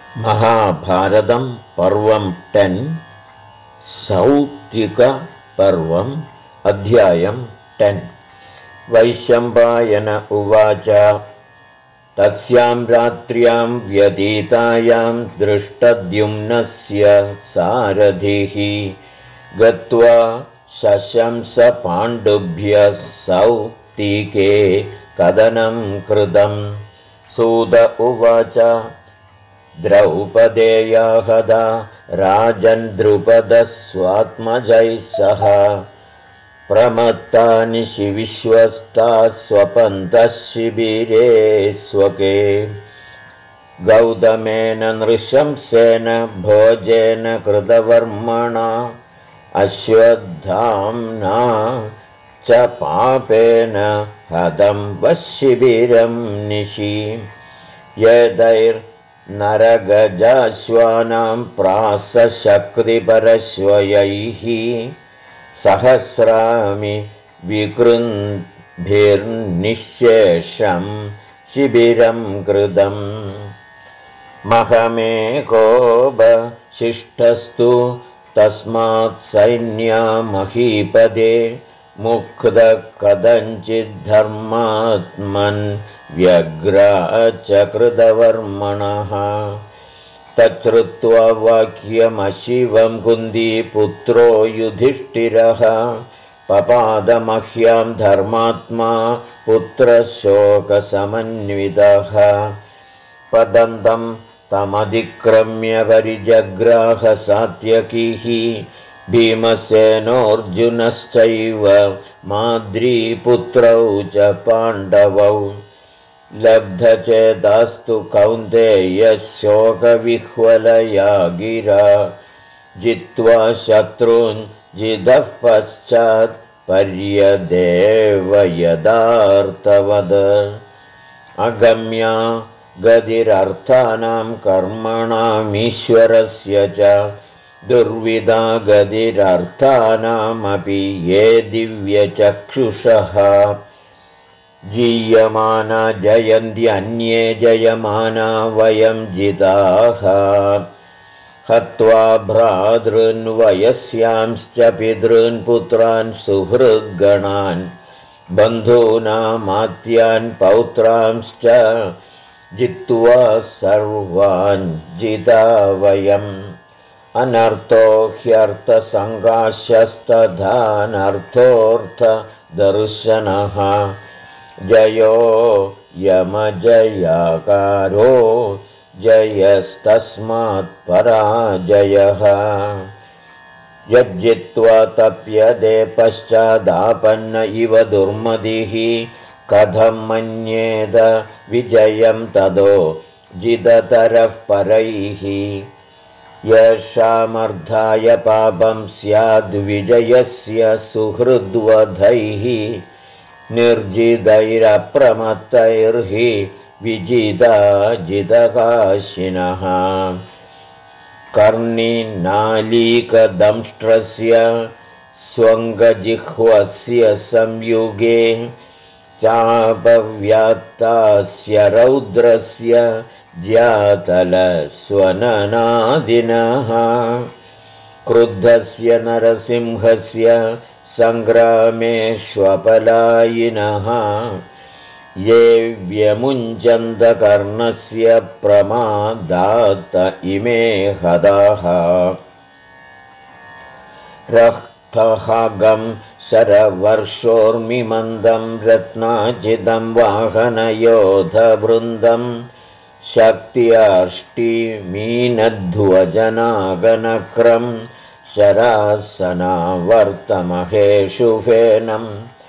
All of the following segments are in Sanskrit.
महाभारतं पर्वं 10 सौप्तिकपर्वम् अध्यायं 10 वैशम्पायन उवाच तस्यां रात्र्यां व्यतीतायां दृष्टद्युम्नस्य सारथिः गत्वा शशंस पाण्डुभ्यः सौप्तिके कदनं कृतं सूत उवाच द्रौपदेयाहदा राजन् द्रुपदः स्वात्मजैः सह प्रमत्तानि विश्वस्ताः स्वपन्तः शिबिरे स्वके गौतमेन नृशंसेन भोजेन कृतवर्मणा अश्वत्थाम्ना च पापेन हतं वशिबिरं निशि यदैर्नरगजाश्वानां प्रासशक्तिपरश्वयैः सहस्रामि विकृन्भिर्निःशेषं शिबिरं कृतम् महमेकोपशिष्टस्तु तस्मात् सैन्यामहीपदे मुक्तः कथञ्चिद्धर्मात्मन् व्यग्रा च कृतवर्मणः तच्छ्रुत्वा वाक्यमशिवं कुन्दीपुत्रो युधिष्ठिरः पपादमह्यां धर्मात्मा पुत्रशोकसमन्वितः पदन्तं तमधिक्रम्य परिजग्राह सात्यकिः भीमसेनोऽर्जुनश्चैव माद्रीपुत्रौ च पाण्डवौ लब्धचेतास्तु कौन्तेयः शोकविह्वलया गिरा जित्वा शत्रून् जितः पश्चात् पर्यदेव यदार्तवद अगम्या गतिरर्थानां कर्मणामीश्वरस्य च दुर्विधा गतिरर्थानामपि ये दिव्यचक्षुषः जीयमाना जयन्त्यन्ये जयमाना वयं जिताः हत्वा भ्रातॄन् वयस्यांश्च पितॄन् पुत्रान् सुहृद्गणान् बन्धूनामात्यान् पौत्रांश्च जित्वा सर्वान् जिता वयम् अनर्थो ह्यर्थसङ्घाशस्तथानर्थोऽर्थदर्शनः जयो यमजयाकारो जयस्तस्मात् पराजयः यज्जित्वा तप्यते पश्चादापन्न इव दुर्मतिः कथं मन्येत विजयं तदो जिततरः परैः येषामर्धाय पापं स्याद्विजयस्य सुहृद्वधैः निर्जितैरप्रमत्तैर्हि विजिता जितकाशिनः कर्णिनालीकदंष्ट्रस्य स्वङ्गजिह्वस्य संयुगे चापव्यात्तास्य रौद्रस्य ज्यातलस्वननादिनः क्रुद्धस्य नरसिंहस्य सङ्ग्रामेष्वपलायिनः ये व्यमुञ्चन्दकर्णस्य प्रमादात् इमे हताः रक्तहागं शरवर्षोर्मिमन्दं रत्नाजिदं वाहनयोधवृन्दं शक्त्याष्टिमीनध्वजनागनक्रं शरासनावर्तमहेषु फेनं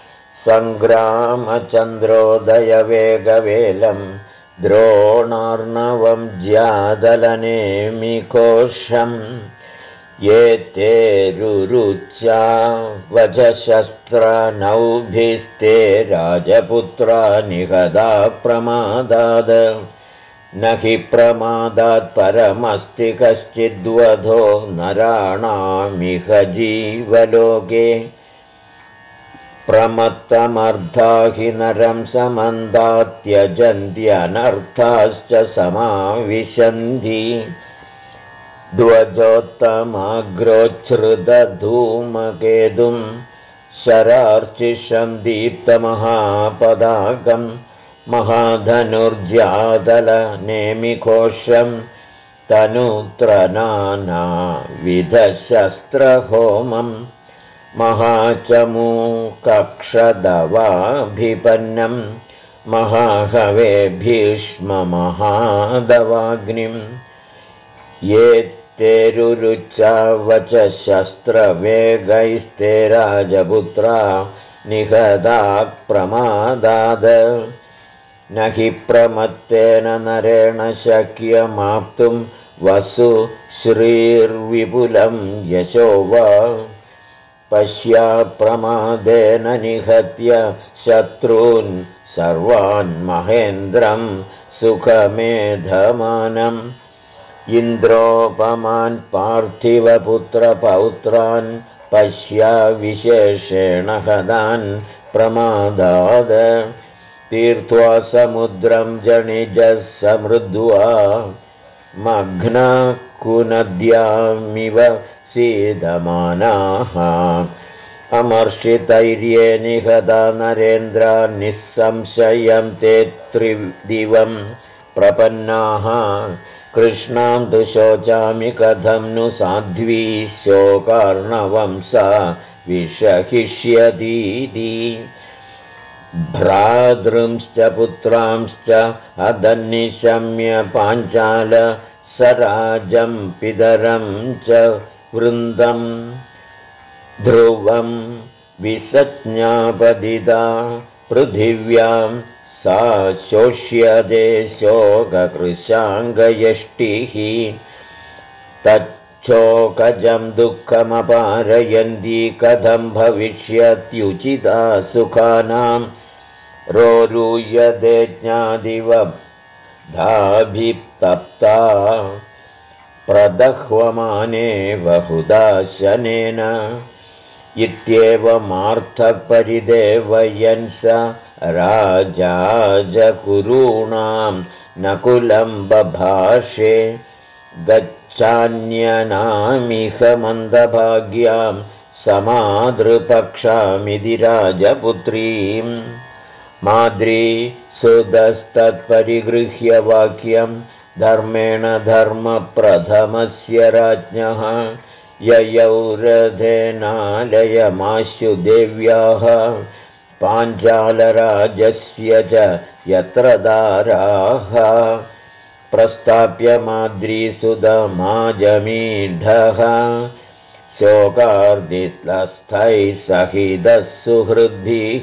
सङ्ग्रामचन्द्रोदयवेगवेलं द्रोणार्णवं ज्यादलनेमिकोशम् ये ते रुरुचा वजशस्त्रनौभिस्ते राजपुत्रा निहता प्रमादात् न हि प्रमादात् परमस्ति कश्चिद्वधो नराणामिह जीवलोके प्रमत्तमर्था हि नरं समन्दात्यजन्त्यनर्थाश्च समाविशन्ति ध्वजोत्तमाग्रोच्छ्रुतधूमकेतुं शरार्चिषं दीप्तमहापदाकं महाधनुर्जातलनेमिघोषं तनुत्रनानाविधशस्त्रहोमं महाचमूकक्षदवाभिपन्नं महाहवे भीष्ममहादवाग्निं ये तेरुरुच्चावच शस्त्रवेगैस्ते राजपुत्रा निहताः प्रमादाद न हि प्रमत्तेन नरेण शक्यमाप्तुं वसु श्रीर्विपुलं यशो वा पश्या प्रमादेन निहत्य शत्रून् सर्वान् महेन्द्रं सुखमेधमानम् इन्द्रोपमान् पार्थिवपुत्रपौत्रान् पश्या विशेषेण हतान् प्रमादाद तीर्त्वा समुद्रं जनिजः समृद्ध्वा मग्नाकुनद्यामिव सीदमानाः अमर्षितैर्ये निहता नरेन्द्रा निःसंशयं ते त्रिदिवं प्रपन्नाः कृष्णां तु शोचामि कथं नु साध्वी शोकार्णवं सा विषहिष्यतीति भ्रातृंश्च पुत्रांश्च अदन्निशम्य पाञ्चाल सराजं पितरं च वृन्दं ध्रुवं विसज्ञापदिता पृथिव्यां सा शोष्यते शोककृशाङ्गयष्टिः तच्छोकजं दुःखमपारयन्ती कथं भविष्यत्युचिता सुखानां रोरुयते ज्ञादिवधाभितप्ता प्रदह्वमाने बहुधा शनेन इत्येवमार्थपरिदेवयन् स राजाजकुरूणां नकुलं बभाषे गच्छान्यनामिह मन्दभाग्यां समादृपक्षामिति राजपुत्रीं माद्री सुदस्तत्परिगृह्य वाक्यं धर्मेण धर्मप्रथमस्य राज्ञः ययौ रथेनालयमाशु देव्याः पाञ्चालराजस्य च यत्र दाराः प्रस्थाप्य माद्रीसुदमाजमीढः शोकार्दितस्थैः सहितः सुहृद्भिः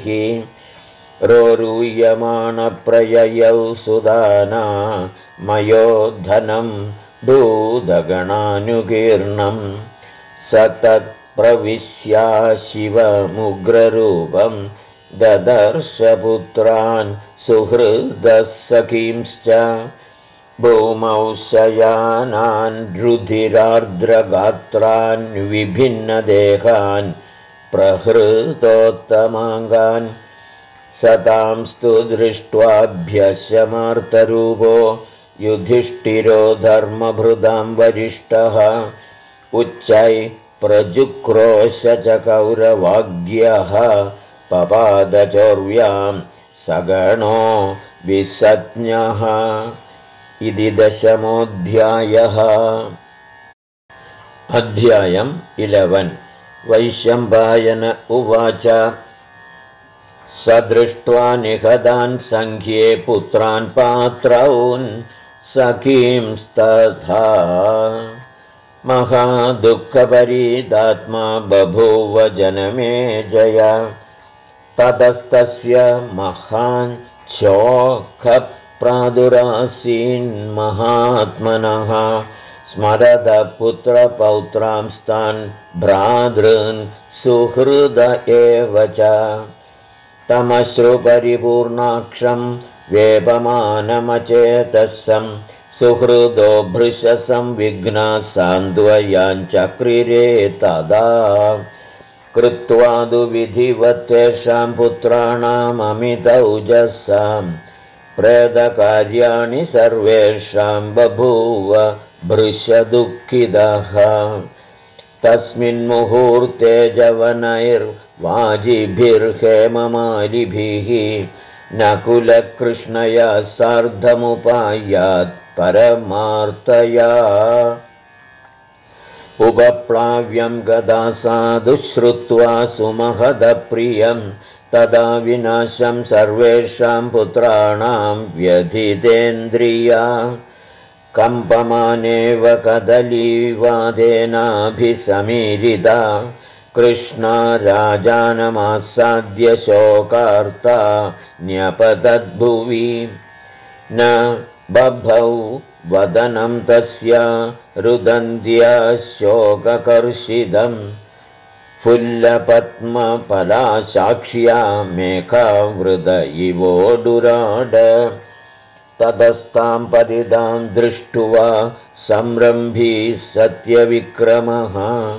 रोरुह्यमाणप्रययौ सुदाना मयो धनं दूतगणानुकीर्णं स तत्प्रविश्या शिवमुग्ररूपं ददर्शपुत्रान् सुहृदः सखींश्च भूमौ शयानान् रुधिरार्द्रगात्रान् विभिन्नदेहान् प्रहृतोत्तमाङ्गान् सतांस्तु दृष्ट्वाभ्यशमार्तरूपो युधिष्ठिरो धर्मभृतां वरिष्ठः उच्चैः प्रजुक्रोश च कौरवाज्ञः पपादचौर्व्यां सगणो विसज्ञः इति 10मोऽध्यायः। अध्यायम् 11। वैशम्पायन उवाच स दृष्ट्वा निहतान् सङ्ख्ये पुत्रान् पात्रौन् सखींस्तथा महादुःखपरीदात्मा बभूव जनमेजय ततस्तस्य महान् शोकप्रादुरासीन्महात्मनः स्मरद पुत्रपौत्रांस्तान् भ्रातॄन् सुहृद एव च तमश्रुपरिपूर्णाक्षं वेपमानमचेतसं सुहृदो भृशसंविघ्ना सान्द्वयाञ्चक्रिरे तदा कृत्वादु विधिवत्तेषां पुत्राणाममितौजसां प्रेतकार्याणि सर्वेषां बभूव भृशदुःखितः तस्मिन्मुहूर्ते जवनैर्वाजिभिर्हेममालिभिः नकुलकृष्णया सार्धमुपायात् परमार्तया उपप्लाव्यं गदा साधु श्रुत्वा सुमहदप्रियं तदा विनाशं सर्वेषां पुत्राणां व्यथितेन्द्रिया कम्पमानेव कदलीवादेनाभिसमीरिता कृष्णा राजानमासाद्य शोकार्ता न्यपतद्भुवि न बभौ वदनं तस्या रुदन्त्या शोककर्षितं फुल्लपद्मफलासाक्ष्या मेघावृत इवोडुराड ततस्तां पतितां दृष्ट्वा संरम्भी सत्यविक्रमः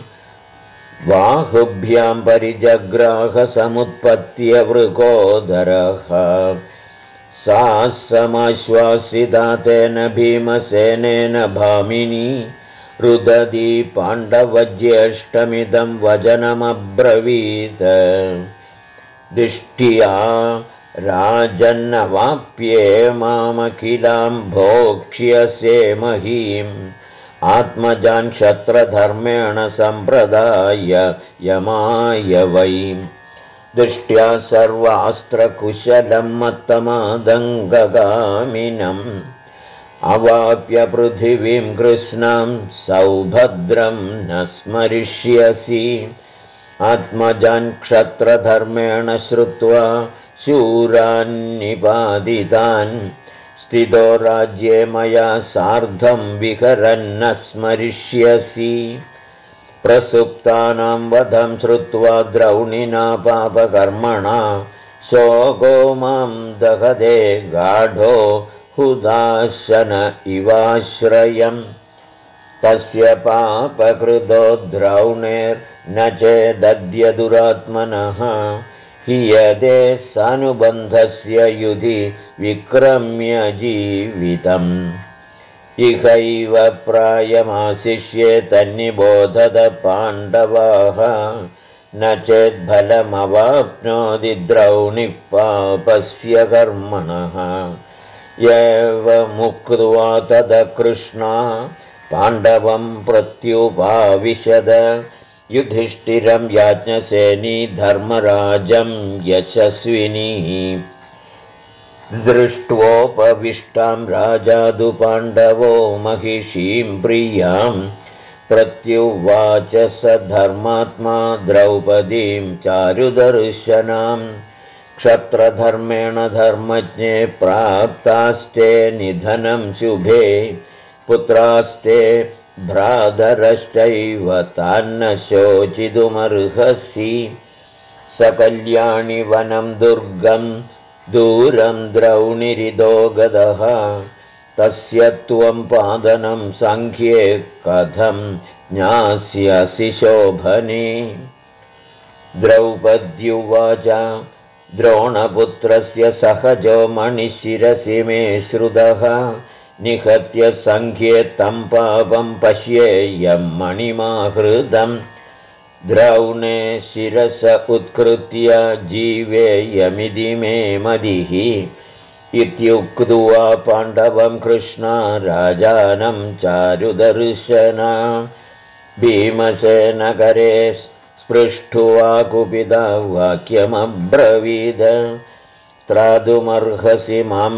बाहुभ्यां परिजग्राह समुत्पत्य वृकोदरः सा समाश्वासिता तेन भीमसेनेन भामिनी रुदती पाण्डवज्येष्ठमिदं वचनमब्रवीत् दिष्ट्या राजन्नवाप्ये मामखिलां भोक्ष्यसे महीम् आत्मजान् क्षत्रधर्मेण सम्प्रदाय यमाय वै दृष्ट्या सर्वास्त्रकुशलं मत्तमादङ्गगामिनम् अवाप्य पृथिवीं कृष्णां सौभद्रं न स्मरिष्यसि आत्मजान् क्षत्रधर्मेण श्रुत्वा शूरान्निपादितान् स्थितो राज्ये मया सार्धं विहरन्न स्मरिष्यसि प्रसुप्तानां वधं श्रुत्वा द्रौणिना पापकर्मणा शोको मां दहदे गाढो हुदाशन इवाश्रयम् तस्य पापकृतो द्रौणेर्न चेदद्य दुरात्मनः हीयते सानुबन्धस्य युधि विक्रम्य जीवितम् इहैव प्रायमाशिष्ये तन्निबोधत पाण्डवाः न चेद्फलमवाप्नोति द्रौणिः पापस्य कर्मणः एवमुक्त्वा तदा कृष्णा पाण्डवं प्रत्युपाविशद युधिष्ठिरं याज्ञसेनी धर्मराजं यशस्विनी दृष्ट्वोपविष्टां राजादु पाण्डवो महिषीं प्रियां प्रत्युवाच स धर्मात्मा द्रौपदीं चारुदर्शनां क्षत्रधर्मेण धर्मज्ञे प्राप्तास्ते निधनं शुभे पुत्रास्ते भ्रातरश्चैव तान्न शोचितुमर्हसि सकल्याणि वनं दुर्गं दूरं द्रौणिरिदो गतः तस्य त्वं पादनं सङ्ख्ये कथं ज्ञास्यसि शोभने द्रौपद्युवाच द्रोणपुत्रस्य सहजो मणिशिरसि मे श्रुतः निहत्य सङ्ख्ये तं पापं पश्येयं मणिमाहृदम् द्रौणे शिरस उत्कृत्य जीवेयमिति मे मदिः इत्युक्त्वा पाण्डवं कृष्णा राजानं चारुदर्शना भीमसेनकरे स्पृष्ट्वा कुपिता वाक्यमब्रवीद त्रातुमर्हसि मां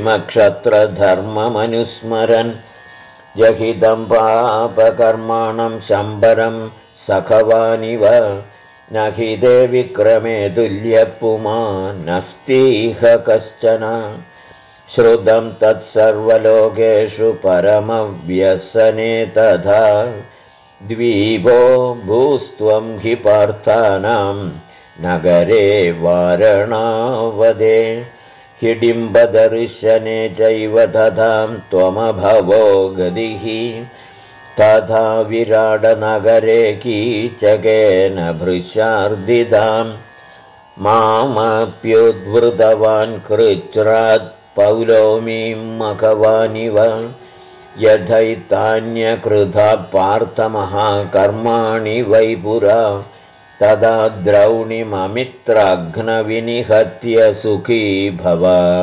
भीमक्षत्रधर्ममनुस्मरन् जहितं पापकर्माणं शम्बरं सखवानिव न हि ते विक्रमे तुल्यपुमानस्तीह कश्चन श्रुतं तत्सर्वलोकेषु परमव्यसने तथा द्वीपो भूस्त्वं हि पार्थानां नगरे वारणावदे हिडिम्बदर्शने चैव तथां त्वमभवो गतिः तथा विराडनगरे कीचकेन भृशार्दिताम् मामप्युद्वृतवान् कृच्छ्रात् पौलोमीं मघवानिव यथैतान्यकृधा पार्थमहाकर्माणि वै पुरा तदा द्रौणिममित्राघ्नविनिहत्य सुखी भव।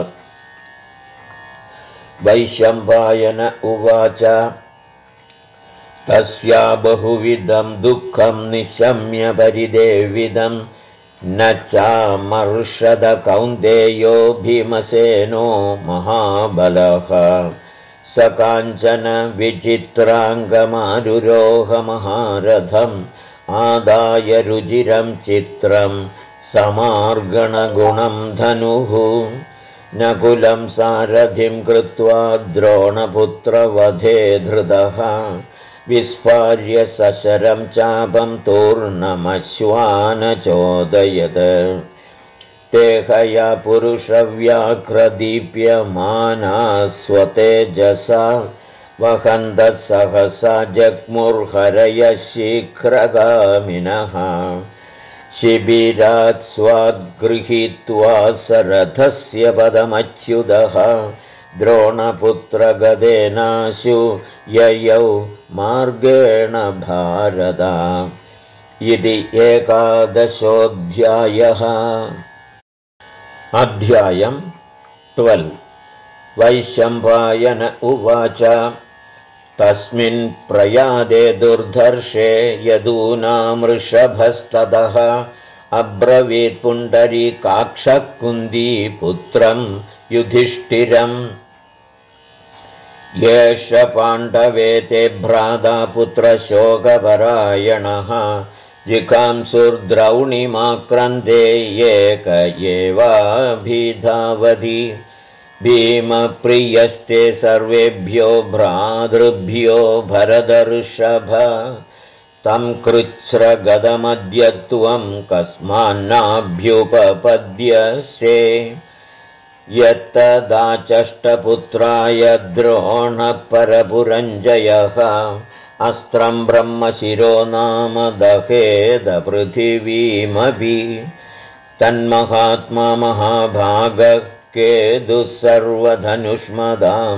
वैशम्पायन उवाच तस्या बहुविधं दुःखं निशम्य परिदेविदं न चामर्षद कौन्तेयो भीमसेनो महाबलः स काञ्चन विचित्राङ्गमारुरोहमहारथम् आदाय रुजिरं चित्रं समार्गणगुणं धनुः नकुलं सारथिं कृत्वा द्रोणपुत्रवधे धृतः विस्फार्य सशरं चापं तूर्णमश्वानचोदयत् तेहया पुरुषव्याघ्रदीप्यमाना स्वतेजसा वहन्तः सहसा जग्मुर्हरयः शीघ्रगामिनः शिबिरात् स्वाद्गृहीत्वा सरथस्य पदमच्युतः द्रोणपुत्रगदेनाशु ययौ मार्गेण भारत। इति 11 अध्यायम् 12 वैशम्पायन उवाच तस्मिन् प्रयादे दुर्धर्षे यदूनामृषभस्ततः अब्रवीत् पुण्डरीकाक्षः कुन्दीपुत्रं युधिष्ठिरम् येष पाण्डवे ते भ्राता पुत्रशोकपरायणः जिघांसुर्द्रौणिमाक्रान्ते एक एवाभिधावति भीमप्रियस्ते सर्वेभ्यो भ्रातृभ्यो भरतर्षभ तं कृच्छ्रगदमद्य त्वं कस्मान्नाभ्युपपद्यसे यत्तदाचष्टपुत्राय द्रोणपरपुरञ्जयः अस्त्रं ब्रह्मशिरो नाम दहेद पृथिवीमपि तन्महात्मा महाभागः केतुः सर्वधनुष्मदां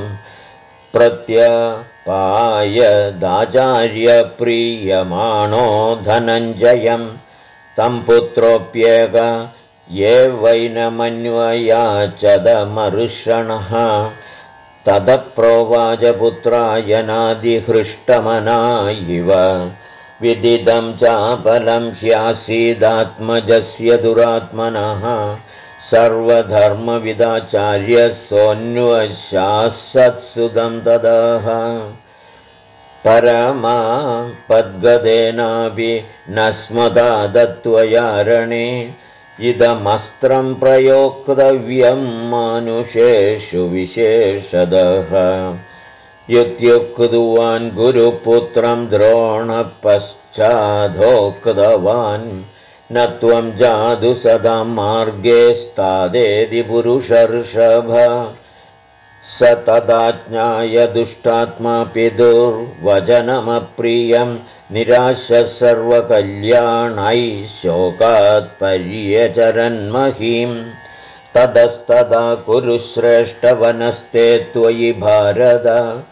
प्रत्यपायदाचार्यप्रीयमाणो धनञ्जयं तं पुत्रोऽप्येक ये वैनमन्वयाचदमर्षणः ततः प्रोवाच पुत्राय नादिहृष्टमना इव विदितं चापलं ह्यासीदात्मजस्य दुरात्मनः सर्वधर्मविदाचार्यः सोऽन्वशासत्सुतं तदाह परमा पद्गदेनापि न स्मता दत्त्वयारणे इदमस्त्रं प्रयोक्तव्यं मानुषेषु विशेषतः इत्युक्तवान् गुरुपुत्रं द्रोणपश्चादोक्तवान् न त्वं जातु सदा मार्गे स्तादेति पुरुषर्षभ स तदाज्ञाय दुष्टात्मा पितुर्वचनमप्रियं निराश्य सर्वकल्याणैः शोकात् पर्यचरन्महीं ततस्तदा कुरुश्रेष्ठवनस्ते त्वयि भारत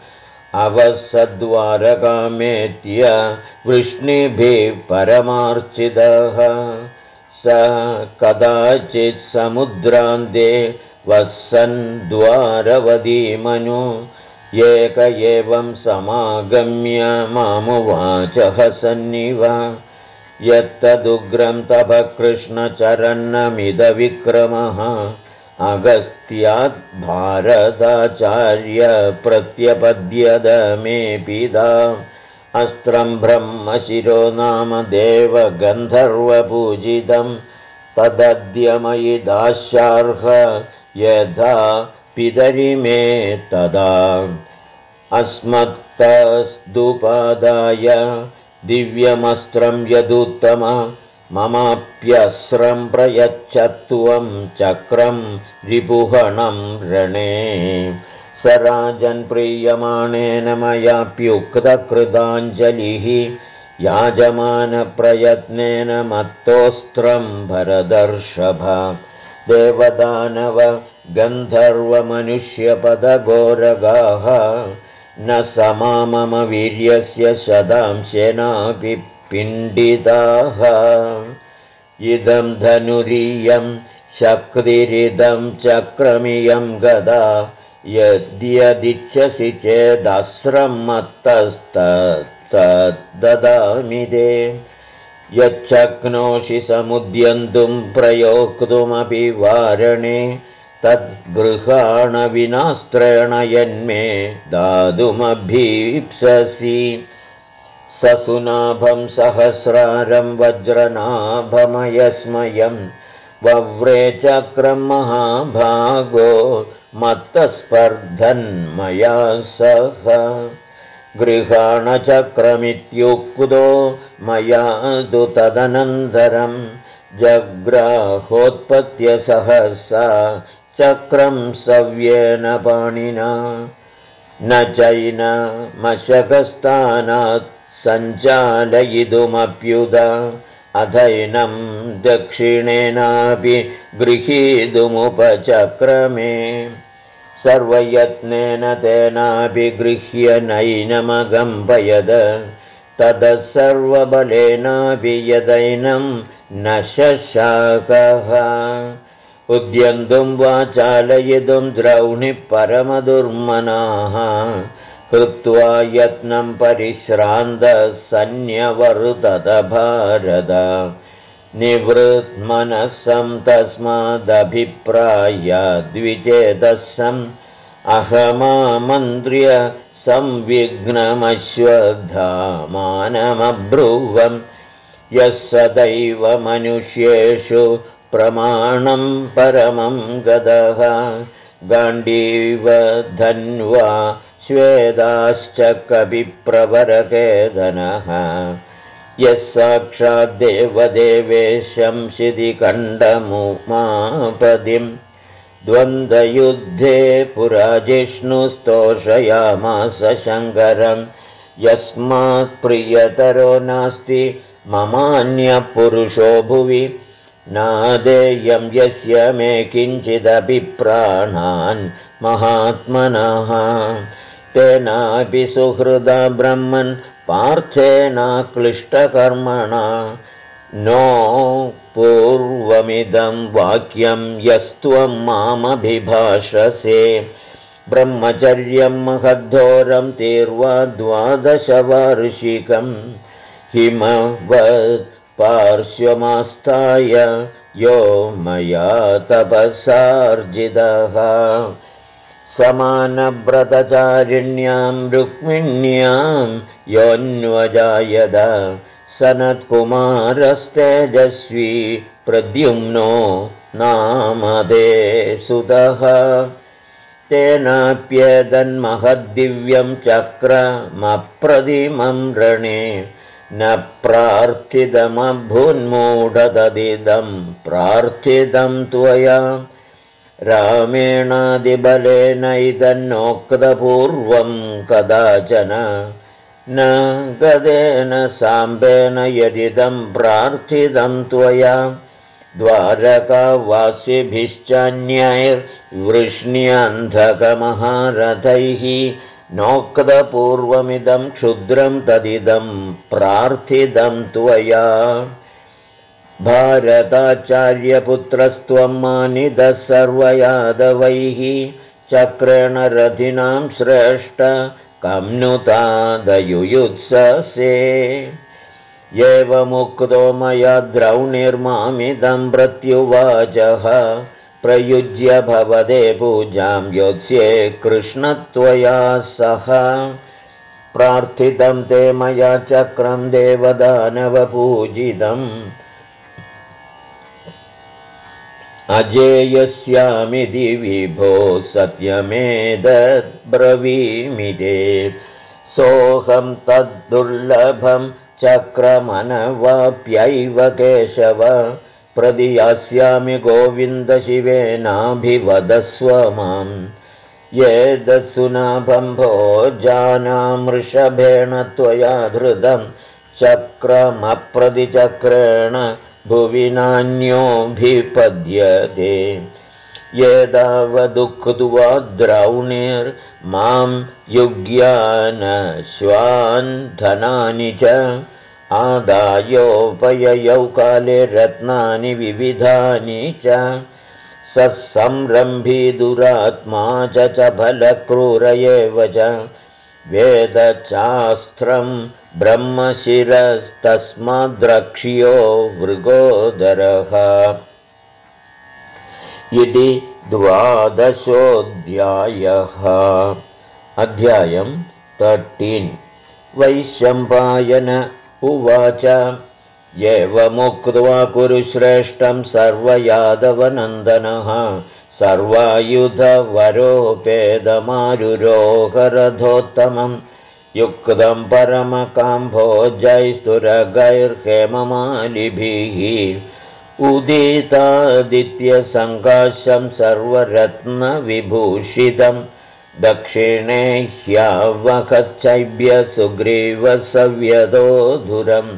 अवसद्वारकामेत्य वृष्णिभिः परमार्चितः स कदाचित् समुद्रान्ते वसन् द्वारवतीमनु एक एवं समागम्य मामुवाचः सन्निव यत्तदुग्रं तपः कृष्णचरन्नमिदविक्रमः अगस्त्यात् भारताचार्य प्रत्यपद्यत मे पिता अस्त्रं ब्रह्मशिरो नाम देवगन्धर्वपूजितं तदद्य मयि दास्यार्ह यथा पितरिमे तदा अस्मत्तस्तुपादाय दिव्यमस्त्रं यदुत्तम ममाप्यस्त्रं प्रयच्छ त्वं चक्रं रिपुहणं रणे स स राजन्प्रीयमाणेन मयाप्युक्तकृताञ्जलिः याजमानप्रयत्नेन मत्तोऽस्त्रं भरदर्षभ देवदानव गन्धर्वमनुष्यपदघोरगाः न समा मम वीर्यस्य शतांशेनापि पिण्डिताः इदं धनुरीयं शक्तिरिदं चक्रमियं गदा यद्यदिच्छसि चेदस्रं मत्तस्तददामि ते यच्छक्नोषि समुद्यन्तुं प्रयोक्तुमपि वारणे तद्गृहाण विनास्त्रेण यन्मे दातुमभीप्ससि ससुनाभं सहस्रारं वज्रनाभमयस्मयं वव्रे चक्रं महाभागो मत्तस्पर्धन्मया सह गृहाणचक्रमित्युक्तो मया तु तदनन्तरं जग्राहोत्पत्य सहसा चक्रं सव्येन पाणिना न चैनमशकस्थानात् सञ्चालयितुमप्युत अथैनं दक्षिणेनापि गृहीतुमुपचक्रमे सर्वयत्नेन तेनापि गृह्य नैनमगम्पयद ततः सर्वबलेनापि यदैनं न शशाकः उद्यन्तुं वा चालयितुं द्रौणिः परमदुर्मनाः कृत्वा यत्नं परिश्रान्तः सन्न्यवर्तत भारत निवृत्मनसं तस्मादभिप्रायाद्विचेतसम् अहमामन्त्र्य संविघ्नमश्वत्थामानमब्रुवम् यः सदैव मनुष्येषु प्रमाणं परमं गतः गाण्डीव धन्वा श्वेदाश्च कविप्रवरकेतनः यः साक्षाद्देवदेवेशं शितिकण्डमुमापदिं द्वन्द्वयुद्धे पुरा जिष्णुस्तोषयामास शङ्करं यस्मात् प्रियतरो नास्ति ममान्यपुरुषो भुवि नादेयं यस्य मे किञ्चिदपि प्राणान् महात्मनः तेनापि सुहृदा ब्रह्मन् पार्थेनाक्लिष्टकर्मणा नो पूर्वमिदं वाक्यं यस्त्वं मामभिभाषसे ब्रह्मचर्यं महद्धोरं तीर्वा 12 हिमवत् पार्श्वमास्ताय यो मया तपसार्जितः समानव्रतचारिण्यां रुक्मिण्यां योऽन्वजायत सनत्कुमारस्तेजस्वी प्रद्युम्नो नामदे सुतः तेनाप्येतन्महद्दिव्यं चक्रमप्रतिमं रणे न प्रार्थितमभून्मूढतदिदं प्रार्थितं त्वया रामेणादिबलेनैतन्नोक्तपूर्वं कदाचन न गदेन साम्बेन यदिदं प्रार्थितं त्वया द्वारकावासिभिश्चान्यैर्वृष्ण्यन्धकमहारथैः नोक्तपूर्वमिदं क्षुद्रं तदिदं प्रार्थितं त्वया भारताचार्यपुत्रस्त्वं मानितः सर्वयादवैः चक्रेण रथिनां श्रेष्ठ कं नु तादयुयुत्ससे एवमुक्तो मया द्रौणिर्मामिदं प्रत्युवाचः प्रयुज्य भवते पूजां योत्स्ये कृष्णत्वया सह प्रार्थितं ते मया चक्रं देवदानवपूजितम् अजेयस्यामिति विभो सत्यमेतद्ब्रवीमि ते सोऽहं तद्दुर्लभं चक्रमनवाप्यैव केशव प्रतियास्यामि गोविन्दशिवेनाभिवदस्व माम् येदसुनाभं भोजानामृषभेण त्वया धृतं चक्रमप्रतिचक्रेण भुवि नान्योऽभिपद्यते येदावदुक्त्वा द्रौणिर्मां युग्यानश्वान् धनानि च आदायोपययौ काले रत्नानि विविधानि च सत्संरम्भी दुरात्मा च चपलक्रूर एव च वेदशास्त्रं ब्रह्मशिरस्तस्माद्रक्ष्यो मृगोदरः इति 12ोऽध्यायः। अध्यायं 13। वैशम्पायन उवाच एवमुक्त्वा कुरुश्रेष्ठं सर्वयादवनन्दनः सर्वायुधवरोपेदमारुरोहरथोत्तमं युक्तं परमकाम्भोजैस्तुरगैर्हेममालिभिः उदितादित्यसङ्काशं सर्वरत्नविभूषितं दक्षिणे ह्यावहच्चैभ्य सुग्रीवसव्यदोधुरम्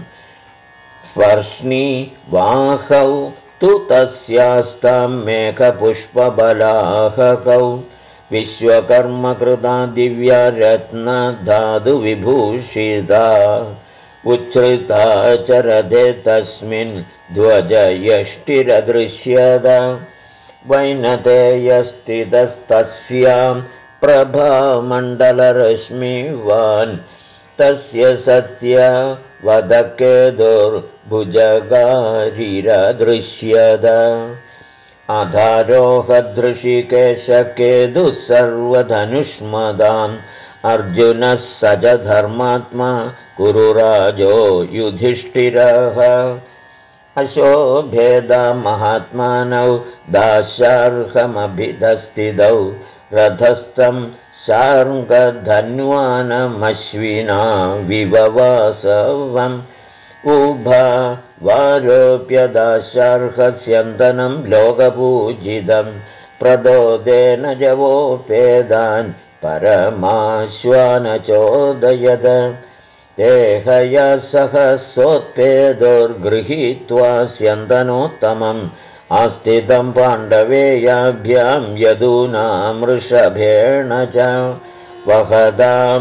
स्पर्ष्णिवाहौ तु तस्यास्तां मेघपुष्पबलाहकौ विश्वकर्मकृता दिव्या रत्नधातुविभूषिता उच्छ्रिता चरदे तस्मिन् ध्वजयष्टिरदृश्यत वैनतेयस्थितस्तस्यां प्रभामण्डलरश्मिवान् तस्य सत्यवदकेतुर्भुजगारिरदृश्यत अधारोहदृशिकेशकेतुः सर्वधनुष्मदाम् अर्जुनः स च धर्मात्मा कुरुराजो युधिष्ठिरः अशोभेदा महात्मानौ दाशार्हमभिधस्थितौ रथस्थं शार्ङ्गधन्वानमश्विना विववासवम् उभावारोप्यदाशार्हस्यन्दनं लोकपूजितं प्रदोदेन जवोपेदान् परमाश्वानचोदयद देहया सह सोत्पेदोर्गृहीत्वा स्यन्दनोत्तमम् आस्थितं पाण्डवेयाभ्यां यदूनामृषभेण च वहदां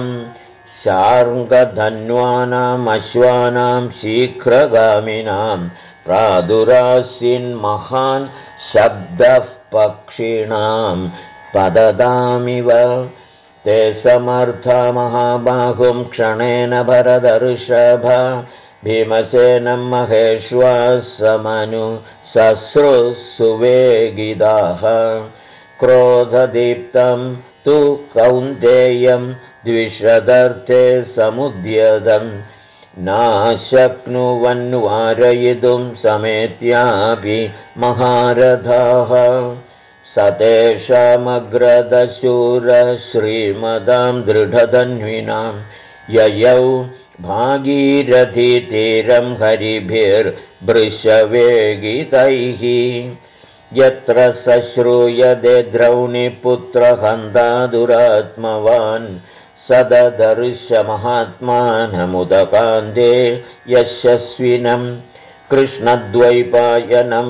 शार्ङ्गधन्वानामश्वानां शीघ्रगामिनां प्रादुरासीन्महान् शब्दः पक्षिणां पददामिव ते समर्था महाबाहुं क्षणेन भरतर्षभ भीमसेनं महेश्वासमनु सश्रुसुवेगिदाः क्रोधदीप्तं तु कौन्तेयं द्विषदर्थे समुद्यतं नाशक्नुवन्वारयितुं समेत्यापि महारथाः स तेषामग्रदशूरश्रीमदां दृढधन्विनां ययौ भागीरथीतीरं हरिभिर्वृषवेगितैः यत्र स श्रूयते द्रौणिपुत्रहन्ता दुरात्मवान् सददर्श महात्मानमुदकान्ते यशस्विनं कृष्णद्वैपायनं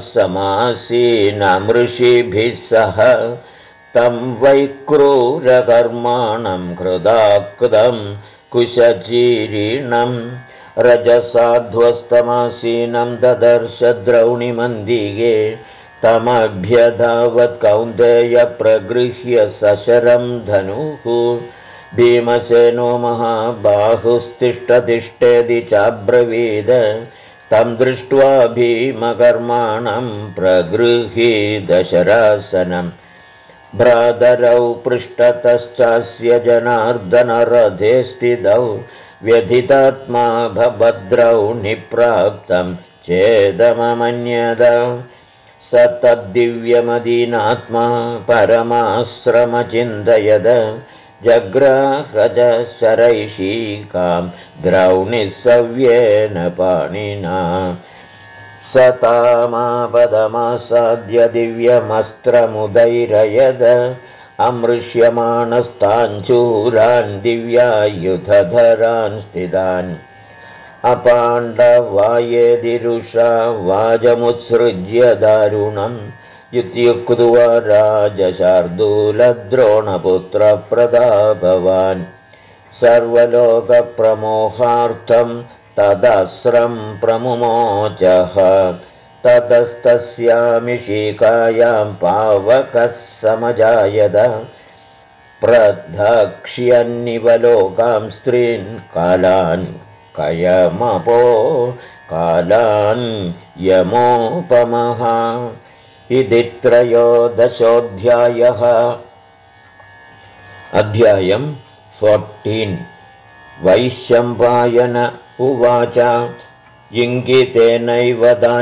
व्यासमासीनमृषिभिः सह तं वैक्रूरकर्माणं कृदाक्तं कुशचीरीणं रजसाध्वस्तमासीनं ददर्श द्रौणिमन्दिगे तमभ्यधावत् कौन्तेय प्रगृह्य सशरं धनुः भीमसेनो महाबाहुस्तिष्ठतिष्ठेति चाब्रवीद तं दृष्ट्वा भीमकर्माणं प्रगृहीदशरासनं भ्रातरौ पृष्ठतश्चास्य जनार्दनरथे स्थितौ व्यथितात्मा भद्रौ निप्राप्तं चेदममन्यद स तद्दिव्यमदीनात्मा परमाश्रमचिन्तयद जग्राहज शरैषीकां द्रौणिः सव्येन पाणिना स तामापदमासाद्य दिव्यमस्त्रमुदैरयद अमृष्यमाणस्तान् शूरान् दिव्यायुधधरान् स्थितान् अपाण्डवायेदिरुषा वाजमुत्सृज्य दारुणम् इत्युक्त्वा राजशार्दूलद्रोणपुत्रप्रतापवान् सर्वलोकप्रमोहार्थं तदस्रं प्रमुमोचः ततस्तस्यामिषिकायां पावकः समजायत प्रदक्ष्यन्निवलोकां स्त्रीन् कालान् कयमपो कालान् यमोपमः इति 13 अध्यायं 14 वैशम्पायन उवाच इङ्गितेनैव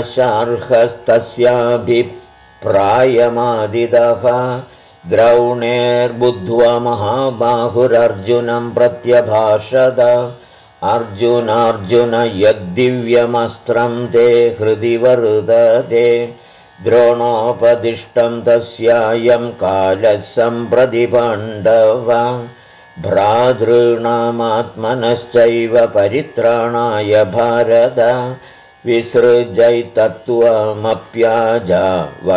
दाशार्हस्तस्याभिप्रायमादिदः द्रौणेर्बुद्ध्वा महाबाहुरर्जुनं प्रत्यभाषत अर्जुनार्जुन यद्दिव्यमस्त्रं ते हृदि वर्तते द्रोणोपदिष्टं तस्यायं कालः सम्प्रति पाण्डव भ्रातॄणामात्मनश्चैव परित्राणाय भारत विसृजैतत्त्वमप्याजा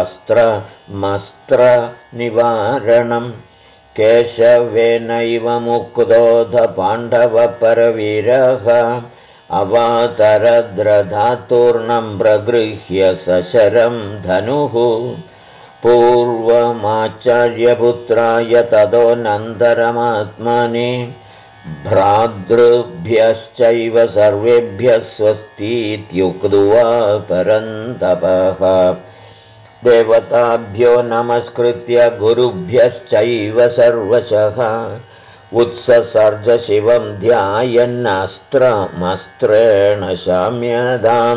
वस्त्रमस्त्रनिवारणम् केशवेनैव मुक्तोऽथ पाण्डवपरवीरः अवातरद्रधातूर्णं प्रगृह्य सशरं धनुः पूर्वमाचार्यपुत्राय तदोऽनन्तरमात्मनि भ्रातृभ्यश्चैव सर्वेभ्यः स्वस्तीत्युक्त्वा परन्तपः देवताभ्यो नमस्कृत्य गुरुभ्यश्चैव सर्वशः उत्ससर्ज शिवं ध्यायन्नस्त्रमस्त्रेण शाम्यदां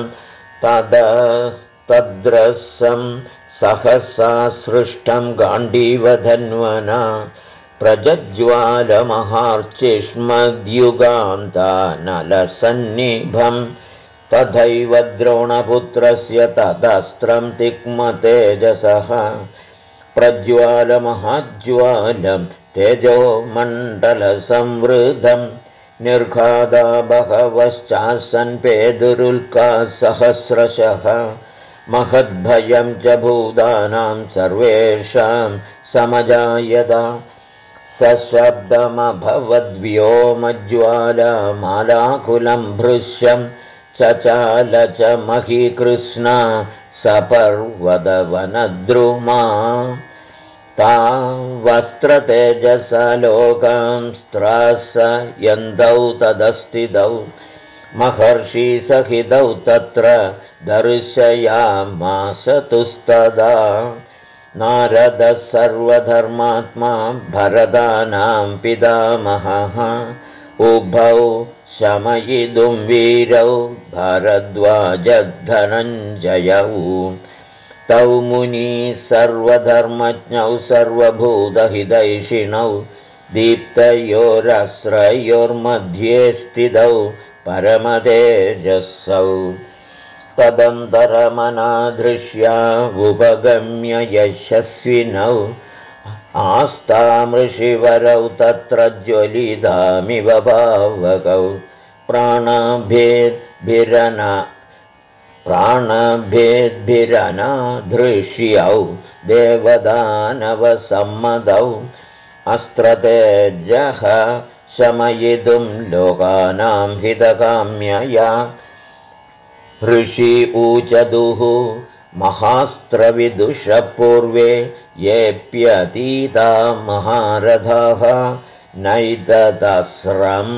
तद्रसं सहसा सृष्टं गाण्डीवधन्वना प्रजज्वालमहार्चिष्मद्युगान्तानलसन्निभम् तथैव द्रोणपुत्रस्य तदस्त्रं तिक्मतेजसः प्रज्वालमहाज्वालं तेजोमण्डलसंवृद्धं निर्घादा बहवश्चासन् पेदुरुल्काः सहस्रशः महद्भयं च भूतानां सर्वेषां समजायत सशब्दमभवद्व्योमज्वालमालाकुलं भृश्यं चचाल च महीकृष्णा सपर्वतवनद्रुमा ता वस्त्रतेजसा लोकांस्त्रासयन्तौ तदस्थितौ महर्षिसहितौ तत्र दर्शयामास तुस्तदा नारदः सर्वधर्मात्मा भरतानां पितामहः उभौ शमयितुं वीरौ भारद्वाजधनञ्जयौ तौ मुनिः सर्वधर्मज्ञौ सर्वभूतहितैषिणौ दीप्तयोरस्रयोर्मध्ये स्थितौ परमतेजसौ तदन्तरमनादृश्या उपगम्य यशस्विनौ आस्तामृषिवरौ तत्र ज्वलितामिव पावकौ प्राणभेद्भिरनादृश्यौ देवदानवसम्मतौ अस्त्रतेजः शमयितुं लोकानां हितकाम्यया ऋषि ऊचदुः महास्त्रविदुषः पूर्वे येऽप्यतीता महारथाः नैतदस्रं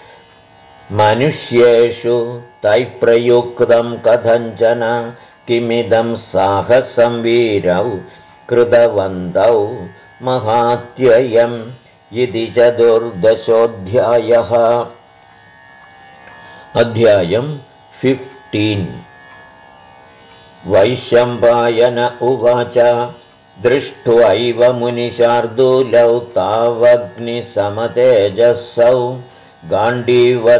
मनुष्येषु तैः प्रयुक्तं कथञ्चन किमिदं साहसं वीरौ कृतवन्तौ महात्ययम् इति 14 अध्यायं 15 वैशम्पायन उवाच दृष्ट्वैव मुनिशार्दूलौ तावग्निसमतेजसौ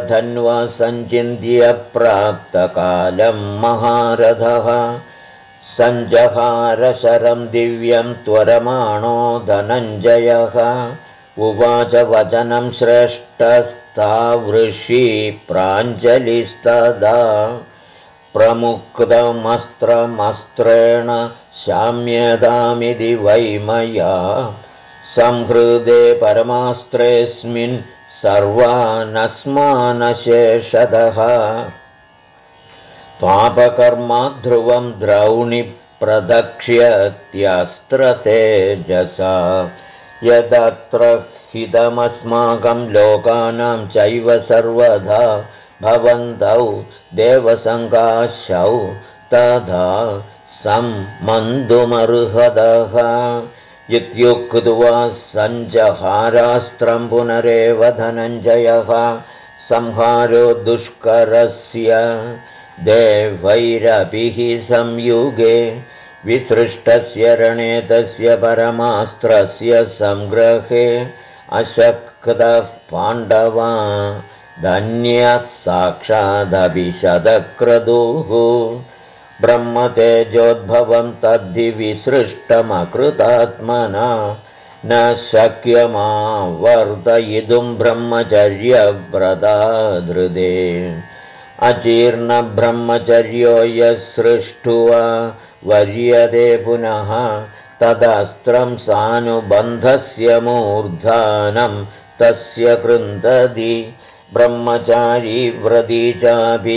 गाण्डीवधन्वा सञ्चिन्त्य प्राप्तकालं महारथः सञ्जहारशरं दिव्यं त्वरमाणो धनञ्जयः उवाच वचनं श्रेष्ठस्तावृषि प्राञ्जलिस्तदा प्रमुक्तमस्त्रमस्त्रेण शाम्यतामिति वै मया संहृदे परमास्त्रेऽस्मिन् सर्वानस्मानशेषतः पापकर्मा ध्रुवं द्रौणि प्रदक्ष्यत्यस्त्रतेजसा यदत्र हितमस्माकं लोकानां चैव सर्वदा भवन्तौ देवसङ्काशौ तथा सम्मन्तुमर्हतः इत्युक्त्वा सञ्जहारास्त्रं पुनरेव धनञ्जयः संहारो दुष्करस्य देवैरपिः संयुगे विसृष्टस्य रणे तस्य परमास्त्रस्य संग्रहे अशक्तः पाण्डवा धन्यः साक्षादभिशतक्रतुः ब्रह्मतेजोद्भवं तद्धि विसृष्टमकृतात्मना न शक्यमावर्तयितुं ब्रह्मचर्यव्रताधृते अजीर्णब्रह्मचर्यो यस्सृष्ट्वा वर्यते पुनः तदस्त्रं सानुबन्धस्य मूर्धानं तस्य कृन्दति ब्रह्मचारी व्रती चापि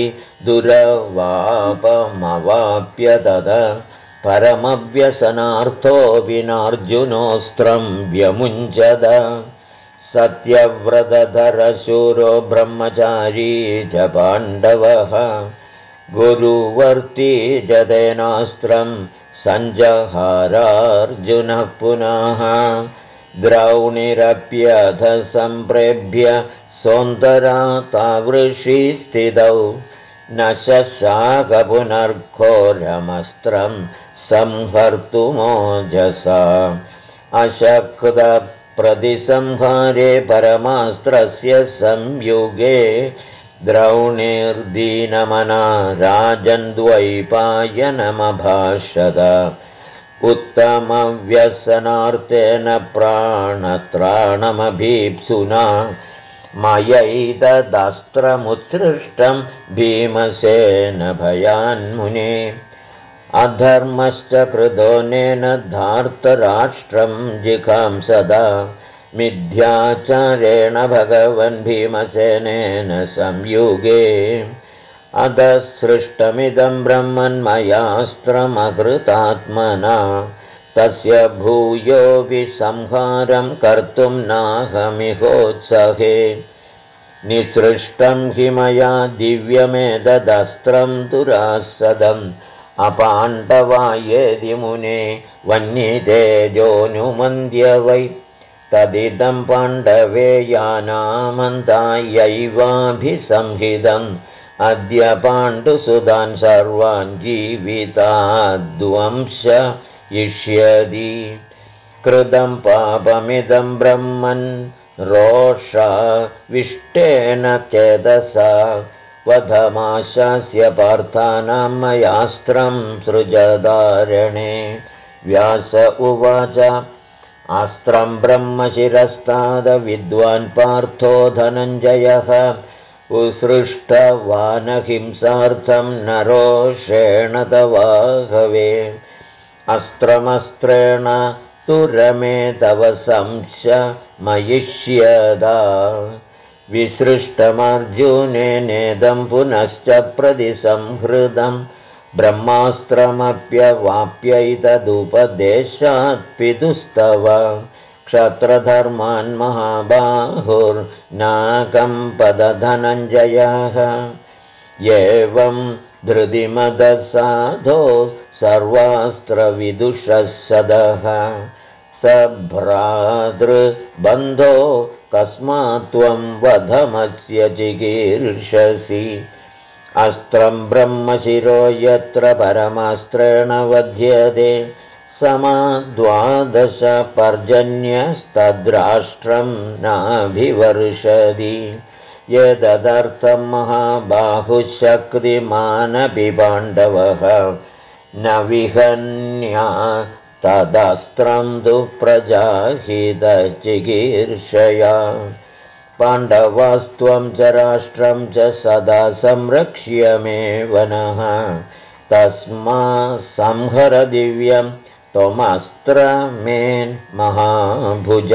दुरवापमवाप्य तद परमव्यसनार्थो विनार्जुनोऽस्त्रं व्यमुञ्चद सत्यव्रतधरशूरो ब्रह्मचारी च पाण्डवः गुरुवर्ती जतेनास्त्रं सञ्जहारार्जुनः पुनः द्रौणिरप्यथ सम्प्रेभ्य सोन्दरा तावृषिस्थितौ न शशाक पुनर्घोरमस्त्रं संहर्तुमोजसा अशक्तप्रतिसंहारे परमास्त्रस्य संयुगे द्रौणिर्दीनमना राजन्द्वैपायनमभाषत उत्तमव्यसनार्थेन प्राणत्राणमभीप्सुना मयैतदस्त्रमुत्सृष्टं भीमसेन भयान्मुने अधर्मश्च कृतोनेन धार्तराष्ट्रं जिघांसदा मिथ्याचारेण भगवन् भीमसेनेन संयुगे अधसृष्टमिदं ब्रह्मन्मयास्त्रमकृतात्मना तस्य भूयोऽपि संहारं कर्तुं नाहमिहोत्सहे निसृष्टं हि मया दिव्यमेतदस्त्रं दुरासदम् अपाण्डवायेदि मुने वह्नितेजोऽनुमन्द्य वै तदिदं पाण्डवेयानामन्तायैवाभिसंहितम् अद्य पाण्डुसुतान् सर्वान् जीविताद्वंशयिष्यति कृतं पापमिदं ब्रह्मन् रोषाविष्टेन चेतसा वधमाशास्य पार्थानां मयास्त्रं सृजदारणे व्यास उवाच अस्त्रं ब्रह्मशिरस्ताद विद्वान् पार्थो धनञ्जयः उसृष्टवानहिंसार्थं नरोषेण तवाहवे अस्त्रमस्त्रेण तुरमे तव संशमयिष्यदा विसृष्टमर्जुनेनेदं पुनश्च प्रतिसंहृतं ब्रह्मास्त्रमप्यवाप्यैतदुपदेशात् पितुस्तव क्षत्रधर्मान् महाबाहुर्नाकम्पदधनञ्जयः एवं धृतिमदसाधो सर्वास्त्रविदुषः सदः सभ्रातृबन्धो कस्मात् त्वं वधमस्य चिकीर्षसि अस्त्रं ब्रह्मशिरो यत्र परमास्त्रेण वध्यते समाद्वादश पर्जन्यस्तद्राष्ट्रं नाभिवर्षति एतदर्थं महाबाहुशक्तिमानपि पाण्डवः न विहन्या तदस्त्रं दुःप्रजाहितचिकीर्षया पाण्डवास्त्वं च राष्ट्रं च सदा संरक्ष्य मे वनः तस्मा संहर दिव्यं त्वमस्त्रमेन्महाभुज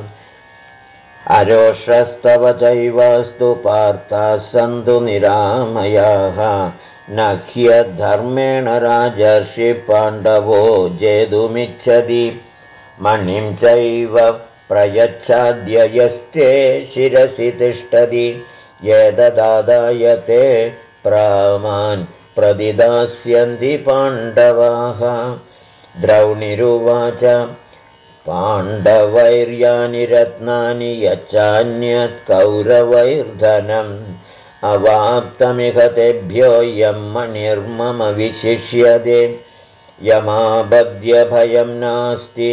अरोषस्तव चैवास्तु पार्थाः सन्तु निरामयाः न ह्यधर्मेण राजर्षि पाण्डवो जेतुमिच्छति मणिं चैव प्रयच्छाद्य यस्ते शिरसि तिष्ठति एतदादाय ते प्रामान् प्रतिदास्यन्ति पाण्डवाः द्रौणिरुवाच पाण्डवैर्यानि रत्नानि यच्चान्यत् कौरवैर्धनम् अवाप्तमिह तेभ्यो यं मणिर्मम विशिष्यते यमाबध्यभयं नास्ति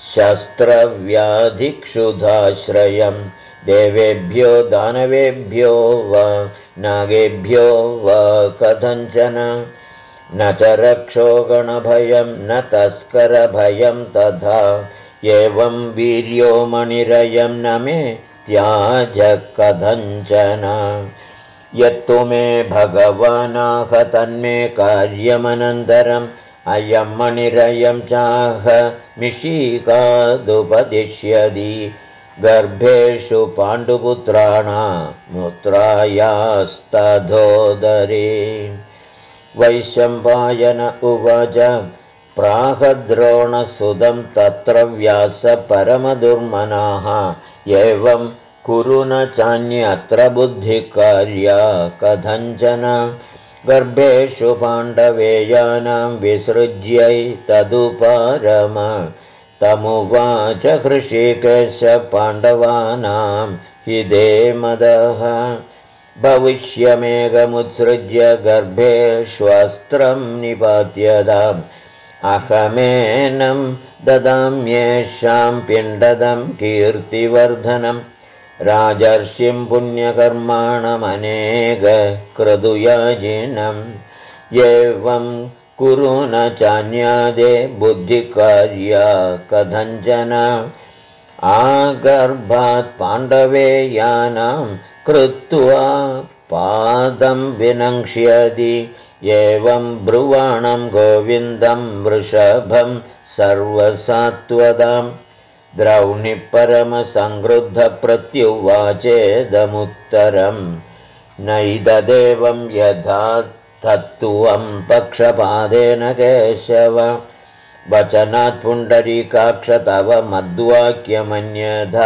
शस्त्रव्याधिक्षुधाश्रयं देवेभ्यो दानवेभ्यो वा नागेभ्यो वा कथञ्चन न च रक्षोगणभयं न तस्करभयं तथा एवं वीर्यो मणिरयं न मे त्याज कथञ्चन यत्तु मे भगवानाह तन्मे कार्यमनन्तरम् अयं मणिरयं चाह मिषीकादुपदिश्यति गर्भेषु पाण्डुपुत्राणामुत्रायास्तधोदरे वैशम्पायन उवाच प्राहद्रोणसुदं तत्र व्यास परमदुर्मनाः एवं कुरु न चान्यत्र बुद्धिकार्या कथञ्चन गर्भेषु पाण्डवेयानां विसृज्यैतदुपारम तमुवाच हृषीकेश पाण्डवानां हिदे मदः भविष्यमेकमुत्सृज्य गर्भेष्वस्त्रं निपात्यताम् अहमेनं ददाम्येषां पिण्डदं कीर्तिवर्धनं राजर्षिं पुण्यकर्माणमनेकक्रतुयाजिनम् एवं कुरु न चान्यादे बुद्धिकार्या कथञ्चन आगर्भात् पाण्डवेयानां कृत्वा पादं विनङ्क्ष्यति एवं ब्रुवाणं गोविन्दं वृषभं सर्वसात्वदाम् द्रौणि परमसंक्रुद्धप्रत्युवाचेदमुत्तरम् नैददेवं यथा तत्त्वं पक्षपादेन केशव वचनात् पुण्डरीकाक्ष तव मद्वाक्यमन्यथा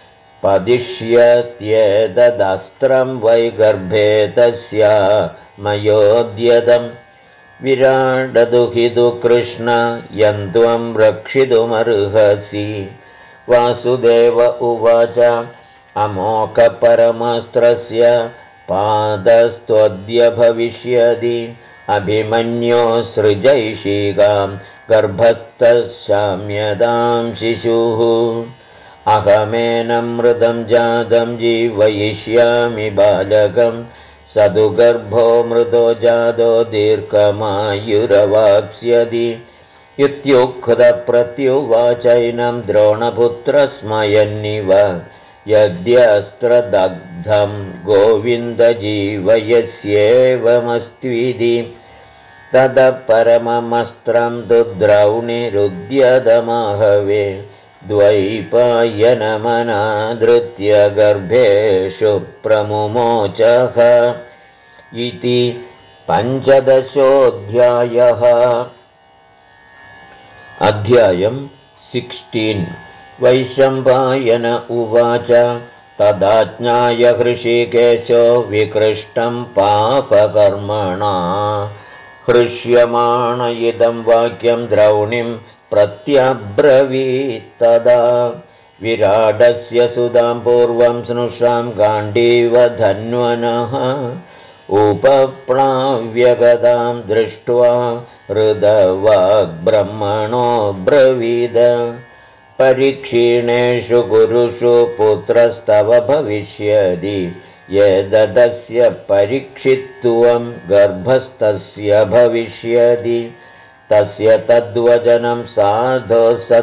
पदिष्यत्येतदस्त्रं वै गर्भे तस्या मयोद्यतम् विराडदुहितु कृष्ण यन्त्वं रक्षितुमर्हसि वासुदेव उवाच अमोघपरमास्त्रस्य पादस्त्वद्य भविष्यति अभिमन्यो सृजैषिकां गर्भस्थशाम्यतां शिशुः अहमेनमृतं जातं जीवयिष्यामि बालकं स तु गर्भो मृतो जातो दीर्घमायुरवाप्स्यति इत्युक्तप्रत्युवाचैनं द्रोणपुत्रस्मयन्निव यद्यस्त्रदग्धं गोविन्दजीवयस्येवमस्त्विति ततः परममस्त्रं तु द्रौणिरुद्यतमाहवे द्वैपायनमनादृत्य गर्भेषु प्रमुमोचः इति 15 अध्यायम् 16 वैशम्पायन उवाच तदाज्ञाय हृषीकेशो विकृष्टं पापकर्मणा हृष्यमाण इदं वाक्यं द्रौणिं प्रत्यब्रवीत्तदा विराडस्य सुधां पूर्वं स्नुषां गाण्डीवधन्वनः उपप्लाव्यगदां दृष्ट्वा हृदवाग्ब्रह्मणो ब्रवीद परीक्षीणेषु गुरुषु पुत्रस्तव भविष्यति यदस्य परीक्षित्वं गर्भस्तस्य भविष्यति तस्य तद्वचनं साधो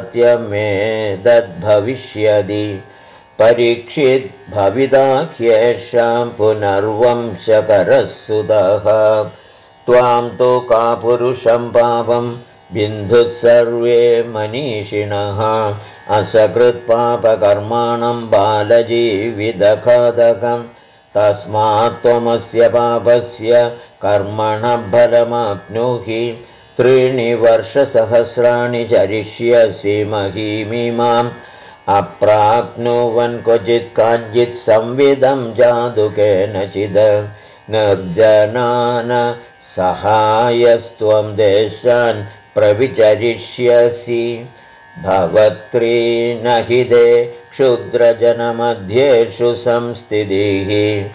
सत्यमेतद्भविष्यति परीक्षिद्भविता ह्येषां पुनर्वंशकरः सुतः त्वां तु कापुरुषं पापं बिन्धुः सर्वे मनीषिणः असकृत्पापकर्माणं बालजीवितघातकं तस्मात् त्वमस्य पापस्य कर्मणः फलमाप्नुहि 3 वर्षसहस्राणि चरिष्यसि महीमिमाम् अप्राप्नुवन् क्वचित् काञ्चित् संविदं जातु केनचित् निर्जनान् सहायस्त्वं देशान् प्रविचरिष्यसि भवत्रीन हि ते क्षुद्रजनमध्येषु संस्थितिः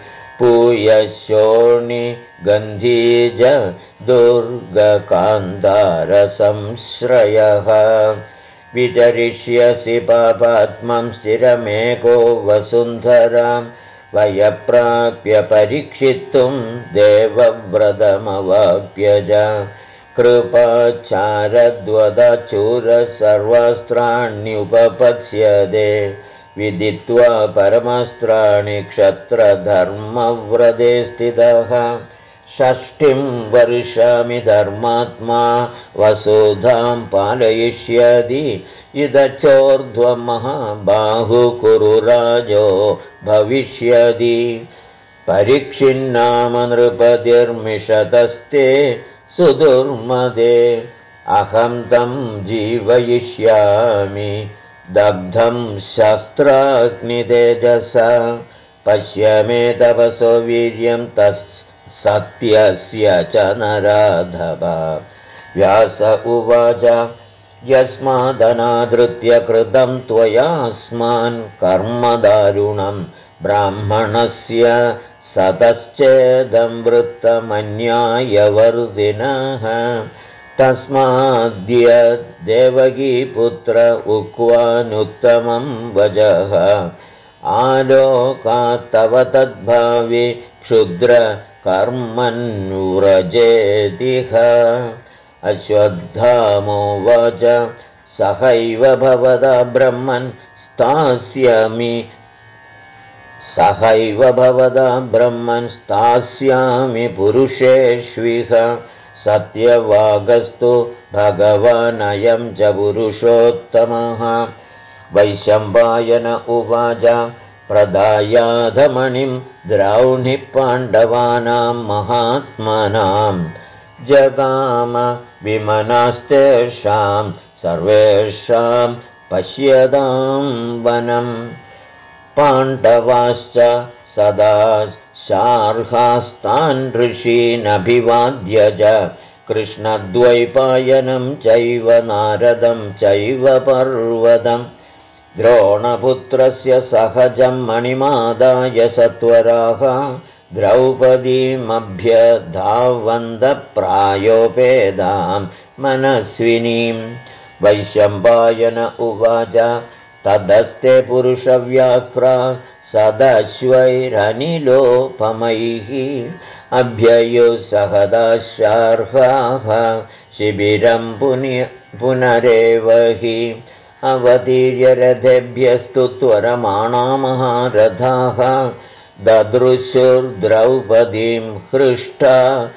पूयशोणि गन्धीज दुर्गकान्तारसंश्रयः विचरिष्यसि पापात्मं स्थिरमेको वसुन्धरां वयप्राप्य परीक्षितुं देवव्रतमवाप्य च कृपाचारद्वदचूरः सर्वास्त्राण्युपपत्स्यते विदित्वा परमास्त्राणि क्षत्रधर्मव्रते स्थितः 6 वर्षामि धर्मात्मा वसुधां पालयिष्यति इदचोर्ध्वमहाबाहुकुरुराजो भविष्यति परीक्षिन्नाम नृपतिर्मिषतस्ते सुदुर्मदे अहं तं जीवयिष्यामि दग्धं शस्त्राग्नितेजसा पश्य मे तपसो वीर्यं सत्यस्य च नराधव व्यास उवाच यस्मादनादृत्य कृतं त्वयास्मान् कर्मदारुणं ब्राह्मणस्य सतश्चेदं वृत्तमन्यायवर्धिनः तस्माद्य देवकीपुत्र उक्वानुत्तमं वचः आलोकात्तव तद्भावि क्षुद्रकर्मन्नुरजेतिह अश्वत्थामोवाच सहैव भवता ब्रह्मन् स्थास्यामि पुरुषेष्विह सत्यवागस्तु भगवानयं च पुरुषोत्तमः वैशम्पायन उवाच प्रदायाधमणिं द्रौणि पाण्डवानां महात्मनां जगाम विमनास्तेषां सर्वेषां पश्यतां वनं पाण्डवाश्च सदा शार्हास्तान् ऋषीनभिवाद्य च कृष्णद्वैपायनं चैव नारदं चैव पर्वतं द्रोणपुत्रस्य सहजं मणिमादाय सत्वराः द्रौपदीमभ्यधावन्तप्रायोपेदां मनस्विनीं वैशम्पायन उवाच तदस्ते पुरुषव्याघ्रा सदश्वैरनिलोपमैः अभ्ययुसहदाशार्हाः शिबिरं पुनरेव हि अवतीर्य रथेभ्यस्तु त्वरमाणा महारथाः ददृशुर्द्रौपदीं हृष्टा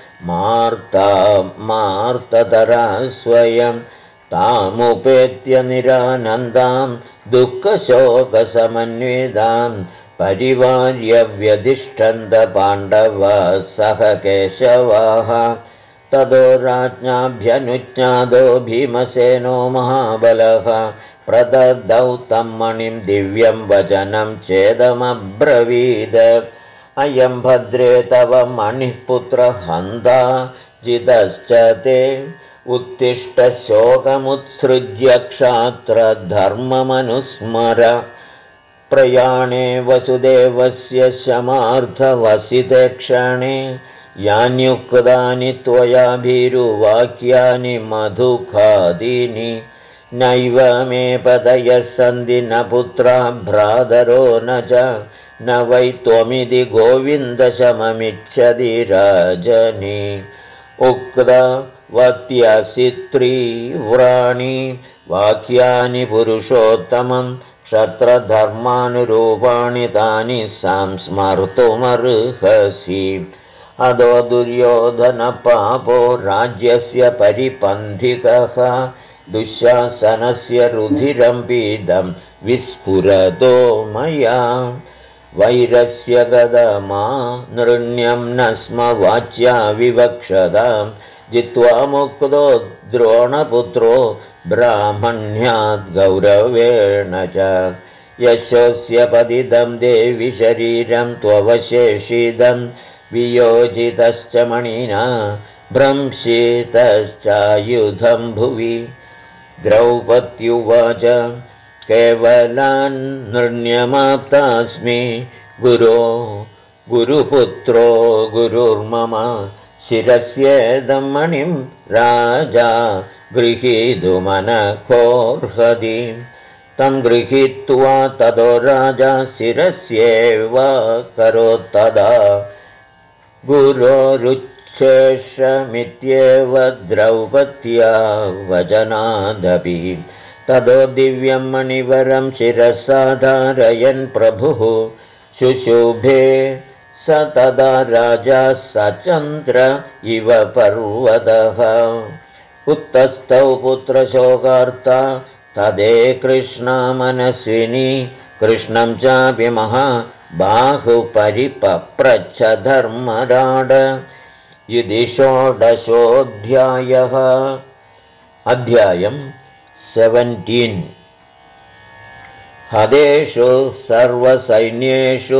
मार्ततरा स्वयं तामुपेत्य निरानन्दां दुःखशोकसमन्वितां परिवार्य व्यधिष्ठन्त पाण्डवाः सह केशवाः ततो राज्ञाभ्यनुज्ञातो भीमसेनो महाबलः प्रददौ तं मणिं दिव्यं वचनं चेदमब्रवीद अयं भद्रे तव मणिः पुत्रः हन्ता जितश्च ते उत्तिष्ठ शोकमुत्सृज्य क्षात्रधर्ममनुस्मर प्रयाणे वसुदेवस्य शमार्थवसिते क्षणे यान्युक्तानि त्वया भीरुवाक्यानि मधुखादीनि नैव मे पदयः सन्ति न पुत्रा भ्रातरो न च न वै त्वमिति गोविन्दशममिच्छति राजनि उक्ता वत्यसि त्रिव्राणि वाक्यानि पुरुषोत्तमं क्षत्रधर्मानुरूपाणि तानि संस्मर्तुमर्हसि अदो दुर्योधनपापो राज्यस्य परिपन्थिकः दुःशासनस्य रुधिरं पीदं विस्फुरतो मया वैरस्य गदमा नृण्यं न स्म वाच्या विवक्षतां जित्वा मुक्तो द्रोणपुत्रो ब्राह्मण्याद् गौरवेण च यशोऽस्य पतितं देवि शरीरं त्ववशेषितं वियोजितश्च मणिना भ्रंशितश्चायुधं भुवि द्रौपद्युवाच केवलान् नृण्यमाप्तास्मि गुरुपुत्रो गुरुर्मम शिरस्येदं मणिं राजा गृहीतुमनखोर्हति तं गृहीत्वा ततो राजा शिरस्येव करोत्तदा गुरोरुच्छेषमित्येव द्रौपद्या वचनादपि ततो दिव्यं मणिवरं शिरसा धारयन् प्रभुः शुशुभे स तदा राजा सचन्द्र इव पर्वतः उत्तस्थौ पुत्रशोकार्ता तदे कृष्णा मनस्विनी कृष्णं चापि महाबाहुपरिपप्रच्छ धर्मराड इति षोडशोऽध्यायः। अध्यायम् 17 हदेषु सर्वसैन्येषु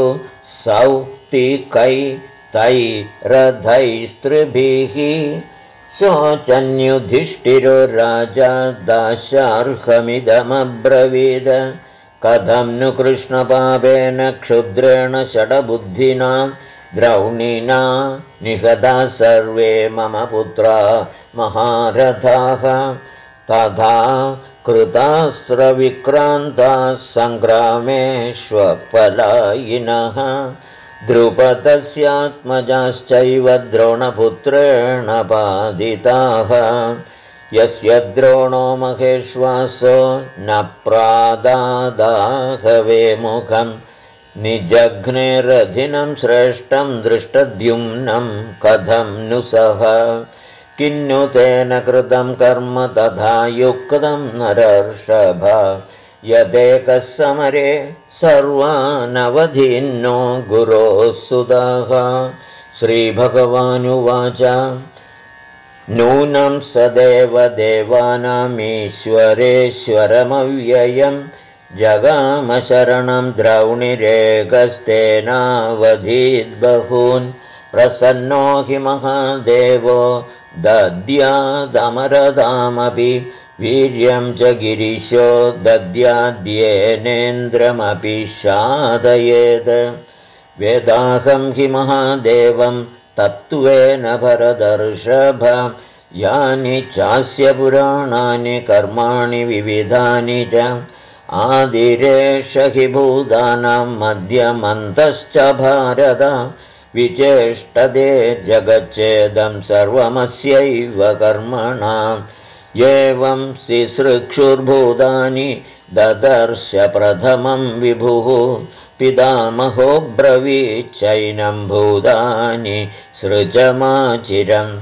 सौप्तिकैस्तैरथैस्त्रिभिः शोचन्युधिष्ठिरो राजा दाशार्हमिदमब्रवीद कथं नु कृष्णपापेन क्षुद्रेण षडबुद्धिना द्रौणिना निहता सर्वे मम पुत्रा महारथाः तथा कृतास्त्रविक्रान्ताः सङ्ग्रामेष्वपलायिनः द्रुपदस्यात्मजाश्चैव द्रोणपुत्रेण बाधिताः यस्य द्रोणो महेश्वासो न प्रादादाहवे मुखं निजघ्नेरधिनं श्रेष्ठं दृष्टद्युम्नं कथं नु सः किन्नु तेन कृतं कर्म तथा युक्तं नरर्षभ यदेकः समरे सर्वानवधीन्नो गुरोः सुतः श्रीभगवानुवाच नूनं सदेव देवानामीश्वरेश्वरमव्ययं जगामशरणं द्रौणिरेकस्तेनावधीद्बहून् प्रसन्नो हि महादेवो दद्यादमरतामपि वीर्यं च गिरिशो दद्याद्येनेन्द्रमपि शादयेत् वेदाहं हि महादेवं तत्त्वेन भरतर्षभ यानि चास्य पुराणानि कर्माणि विविधानि च आदिरेष हि भूतानां मध्यमन्तश्च भारत विचेष्टदे जगच्चेदं सर्वमस्यैव कर्मणाम् एवं सिसृक्षुर्भूतानि ददर्श प्रथमं विभुः पितामहो ब्रवीच्चैनं भूतानि सृजमाचिरम्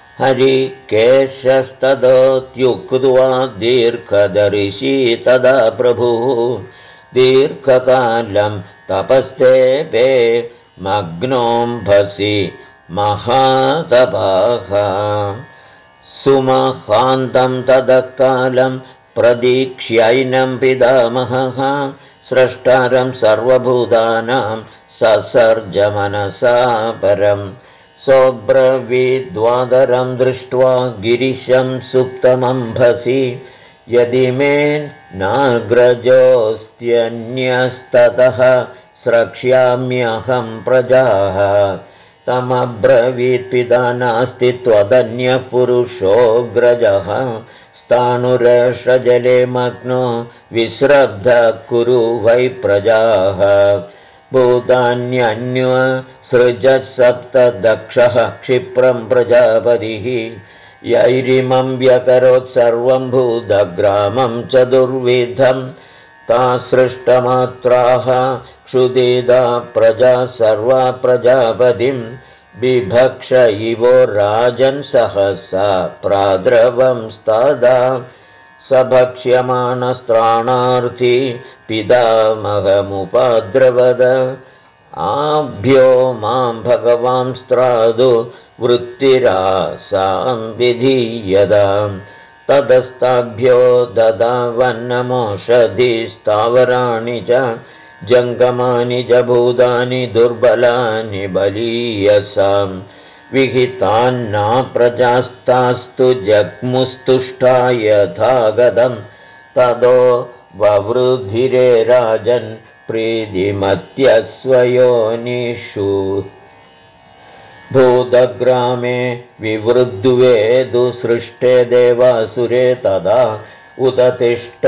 हरिकेशस्तदोत्युक्त्वा दीर्घदर्शी तदा प्रभुः दीर्घकालं तपस्तेपे मग्नोऽम्भसि महातपाः सुमहान्तं ततः कालं प्रदीक्ष्यैनं पितामहः स्रष्टारं सर्वभूतानां ससर्जमनसा परं सोऽब्रवीद्वादरं दृष्ट्वा गिरिशं सुप्तमम्भसि यदि मे नाग्रजोऽस्त्यन्यस्ततः स्रक्ष्याम्यहं प्रजाः तमब्रवीत् पिता नास्ति त्वदन्यः पुरुषोऽग्रजः स्थाणुरेषजले मग्नो विश्रब्धः कुरु वै प्रजाः भूतान्यन्यसृजः सप्त दक्षः क्षिप्रं प्रजापतिः यैरिमं व्यकरोत् सर्वं भूतग्रामं चतुर्विधं ता सृष्टमात्राः क्षुदिदा प्रजा सर्वा प्रजापतिं बिभक्ष इवो राजन् सहसा प्राद्रवं स्तदा सभक्ष्यमाणस्त्राणार्थी पितामहमुपद्रवद आभ्यो मां भगवांस्त्रादु वृत्तिरासां विधीयतां ततस्ताभ्यो ददावन्नमोषधिस्तावराणि च जङ्गमानि च भूतानि दुर्बलानि बलीयसां विहितान्ना प्रजास्तास्तु जग्मुस्तुष्टा यथा गतं ततो ववृधिरे राजन् प्रीतिमत्यस्वयोनिषु भूतग्रामे विवृद्वेदु सृष्टे देवासुरे तदा उदतिष्ठ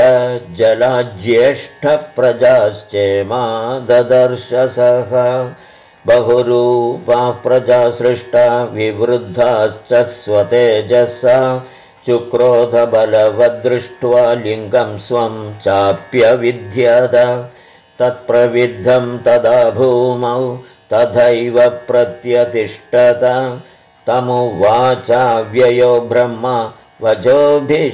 जलाज्येष्ठप्रजाश्चेमा ददर्शसः बहुरूपा प्रजा सृष्टा विवृद्धाश्च स्वतेजसा चुक्रोधबलवद्दृष्ट्वा लिङ्गं स्वं चाप्यविद्यत तत्प्रविद्धं तदा भूमौ तथैव प्रत्यतिष्ठत तमुवाचाव्ययो ब्रह्म वचोभिः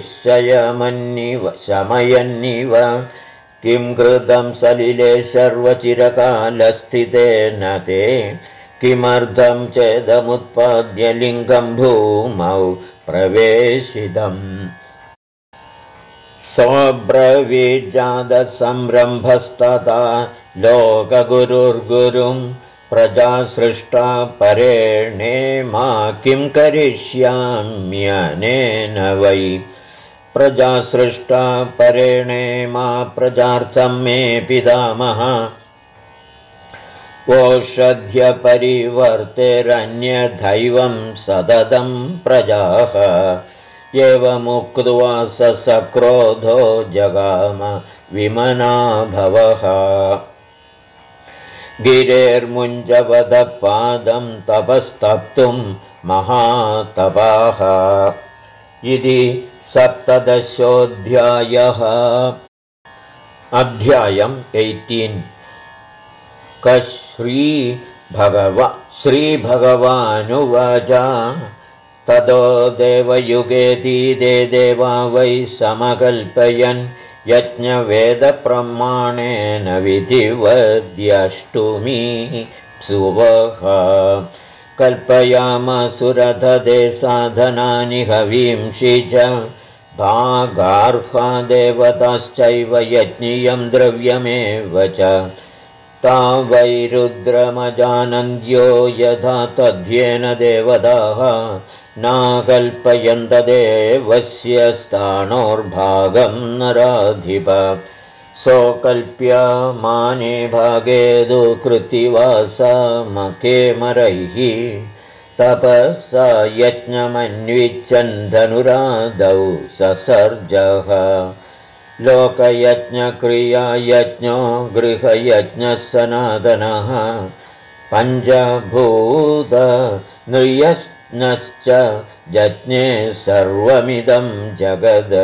शमयन्निव किं कृतं सलिले सर्वचिरकालस्थितेन ते किमर्थं चेदमुत्पाद्य लिङ्गं भूमौ प्रवेशितम् सोऽब्रवीज्जातसंरम्भस्तथा लोकगुरुर्गुरुं प्रजासृष्टा परेणेमा किं करिष्याम्यनेन वै प्रजासृष्टा परेणेमा प्रजार्थं मे पितामह ओषध्यपरिवर्तेरन्यदैवं सततं प्रजाः एवमुक्त्वा सक्रोधो जगाम विमनाभवः गिरेर्मुञ्जवदपादं तपस्तप्तुं महातपाः इति 17 अध्यायम् 18 श्रीभगवानुवाच ततो देवयुगेतीदे देवा वै समकल्पयन् यज्ञवेदप्रमाणेन विधिवद्यष्टुमी सुवः कल्पयामसुरथदे साधनानि हवींषि च भागार्हा देवताश्चैव यज्ञीयं द्रव्यमेव च ता वै रुद्रमजानन्द्यो यथा तद्येन देवताः नाकल्पयन्तदेवस्य स्थाणोर्भागं नराधिप सोऽकल्प्यमाने भागेदु कृत्तिवासामकेमरैः तपसा यज्ञमन्विच्छन् धनुरादौ ससर्जः लोकयज्ञक्रियायज्ञो गृहयज्ञः सनातनः पञ्चभूतनृयज्ञश्च यज्ञे सर्वमिदं जगद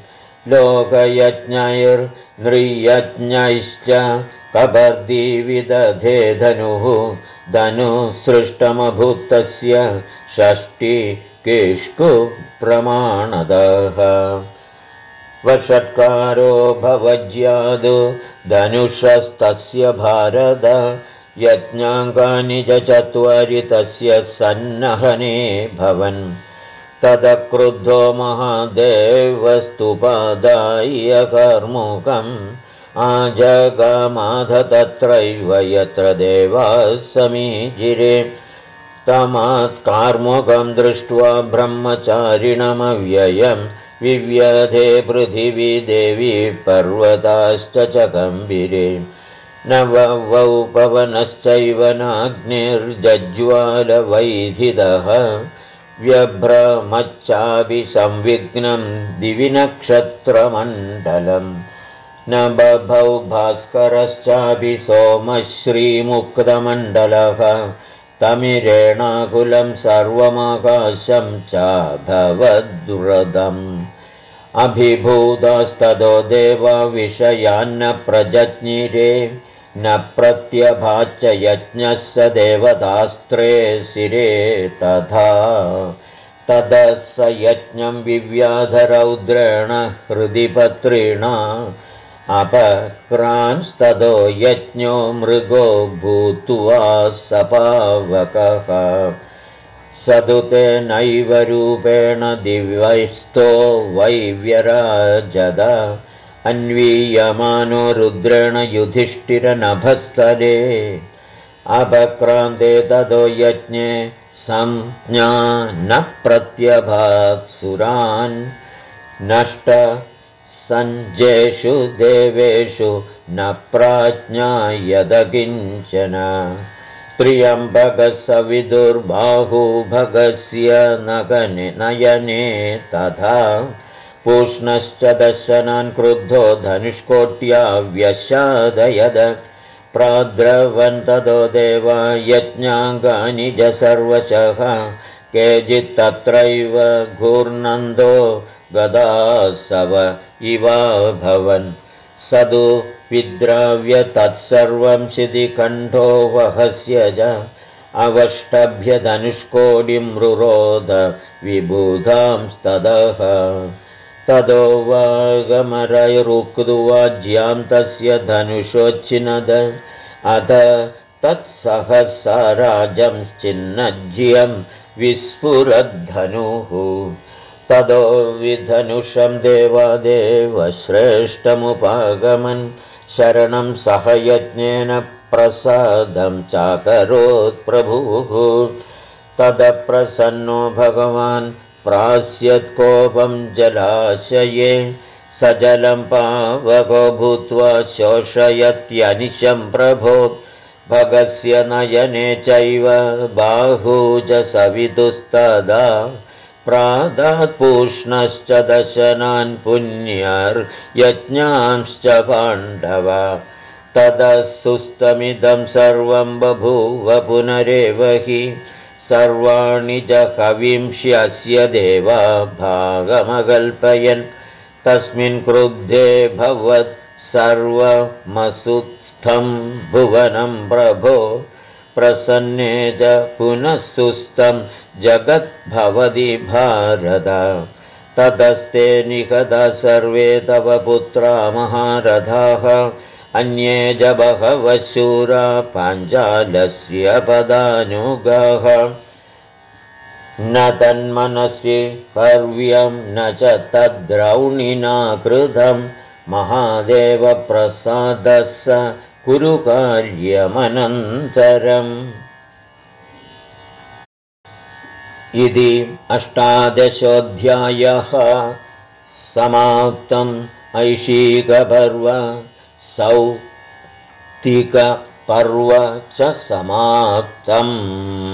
लोकयज्ञैर्नृयज्ञैश्च कबर्दीविदधे धनुः धनुसृष्टमभूतस्य षष्टिकिष्कु प्रमाणदः वषट्कारो भवज्यादु धनुषस्तस्य भारत यज्ञाङ्गानि च चत्वारि तस्य सन्नहने भवन् तदक्रुद्धो महादेवस्तुपादाय कर्मुकम् आजगामाथ तत्रैव यत्र देवाः समीचिरे तमात् कार्मुकं दृष्ट्वा ब्रह्मचारिणमव्ययम् विव्यधे पृथिवी देवी पर्वताश्च गम्भीरे न ववौ पवनश्चैव नाग्निर्जज्ज्वालवैधिदः व्यभ्रमच्चापि संविघ्नं दिवि नक्षत्रमण्डलम् न बभौ भास्करश्चापि सोमश्रीमुक्तमण्डलः तमिरेणाकुलं सर्वमाकाशं चाभवद्व्रतम् अभिभूतास्ततो देवा विषयान्न प्रजज्ञिरे न प्रत्यभाच्च यज्ञस्य देवतास्त्रे शिरे तथा ततः स यज्ञं विव्याधरौद्रेण हृदि पत्रिणा अपक्रांस्ततो यज्ञो मृगो भूत्वा सपावकः सदुतेनैव रूपेण दिव्यैस्तो वै व्यराजद अन्वीयमानो रुद्रेण युधिष्ठिरनभस्तरे अपक्रान्ते ततो यज्ञे संज्ञा न प्रत्यभात्सुरान् नष्ट सञ्जेषु देवेषु न प्राज्ञायत किञ्चन त्र्यम्बकसविदुर्बाहु भगस्य नयने तथा पूष्णश्च दशनान् क्रुद्धो धनुष्कोट्या व्यशादयद प्राद्रवन्ततो देवा यज्ञाङ्गानि च सर्वशः केचित्तत्रैव घूर्णन्तो गदासव इवाभवन् सदु विद्राव्य तत्सर्वं शितिकण्ठो वहस्य च अवष्टभ्य धनुष्कोटिं रुरोध विबुधांस्ततः ततो वागमरैरुक्त्वा ज्यां तस्य धनुषोच्छिनद अथ तत्सहस्राजंश्चिन्नज्यं विस्फुरद्धनुः ततो विधनुषं देवादेवश्रेष्ठमुपागमन् शरणं सह यज्ञेन प्रसादं चाकरोत् प्रभुः ततः प्रसन्नो भगवान् प्रास्यत्कोपं जलाशये सजलं पावको भूत्वा शोषयत्यनिशं प्रभो भगस्य नयने चैव बाहू च सवितुस्तदा प्रादात् पूष्णश्च दशनान् पुण्यर्यज्ञांश्च पाण्डव ततः सुस्तमिदं सर्वं बभूव पुनरेव हि सर्वाणि च कविंष्यस्य देवा भागमकल्पयन् तस्मिन् क्रुद्धे भवत् सर्वमसुत्स्थं भुवनं प्रभो प्रसन्ने च पुनः सुस्तं जगद्भवति भारत ततस्ते निहता सर्वे तव पुत्रा महारथाः अन्ये च बहवः शूरा पाञ्चालस्य पदानुगाः न तन्मनसि कर्व्यं न च तद्द्रौणिना कृतं महादेवप्रसादः स कुरु कार्यमनन्तरम् इति 18 समाप्तम् ऐशिकपर्व सौतिकपर्व च समाप्तम्।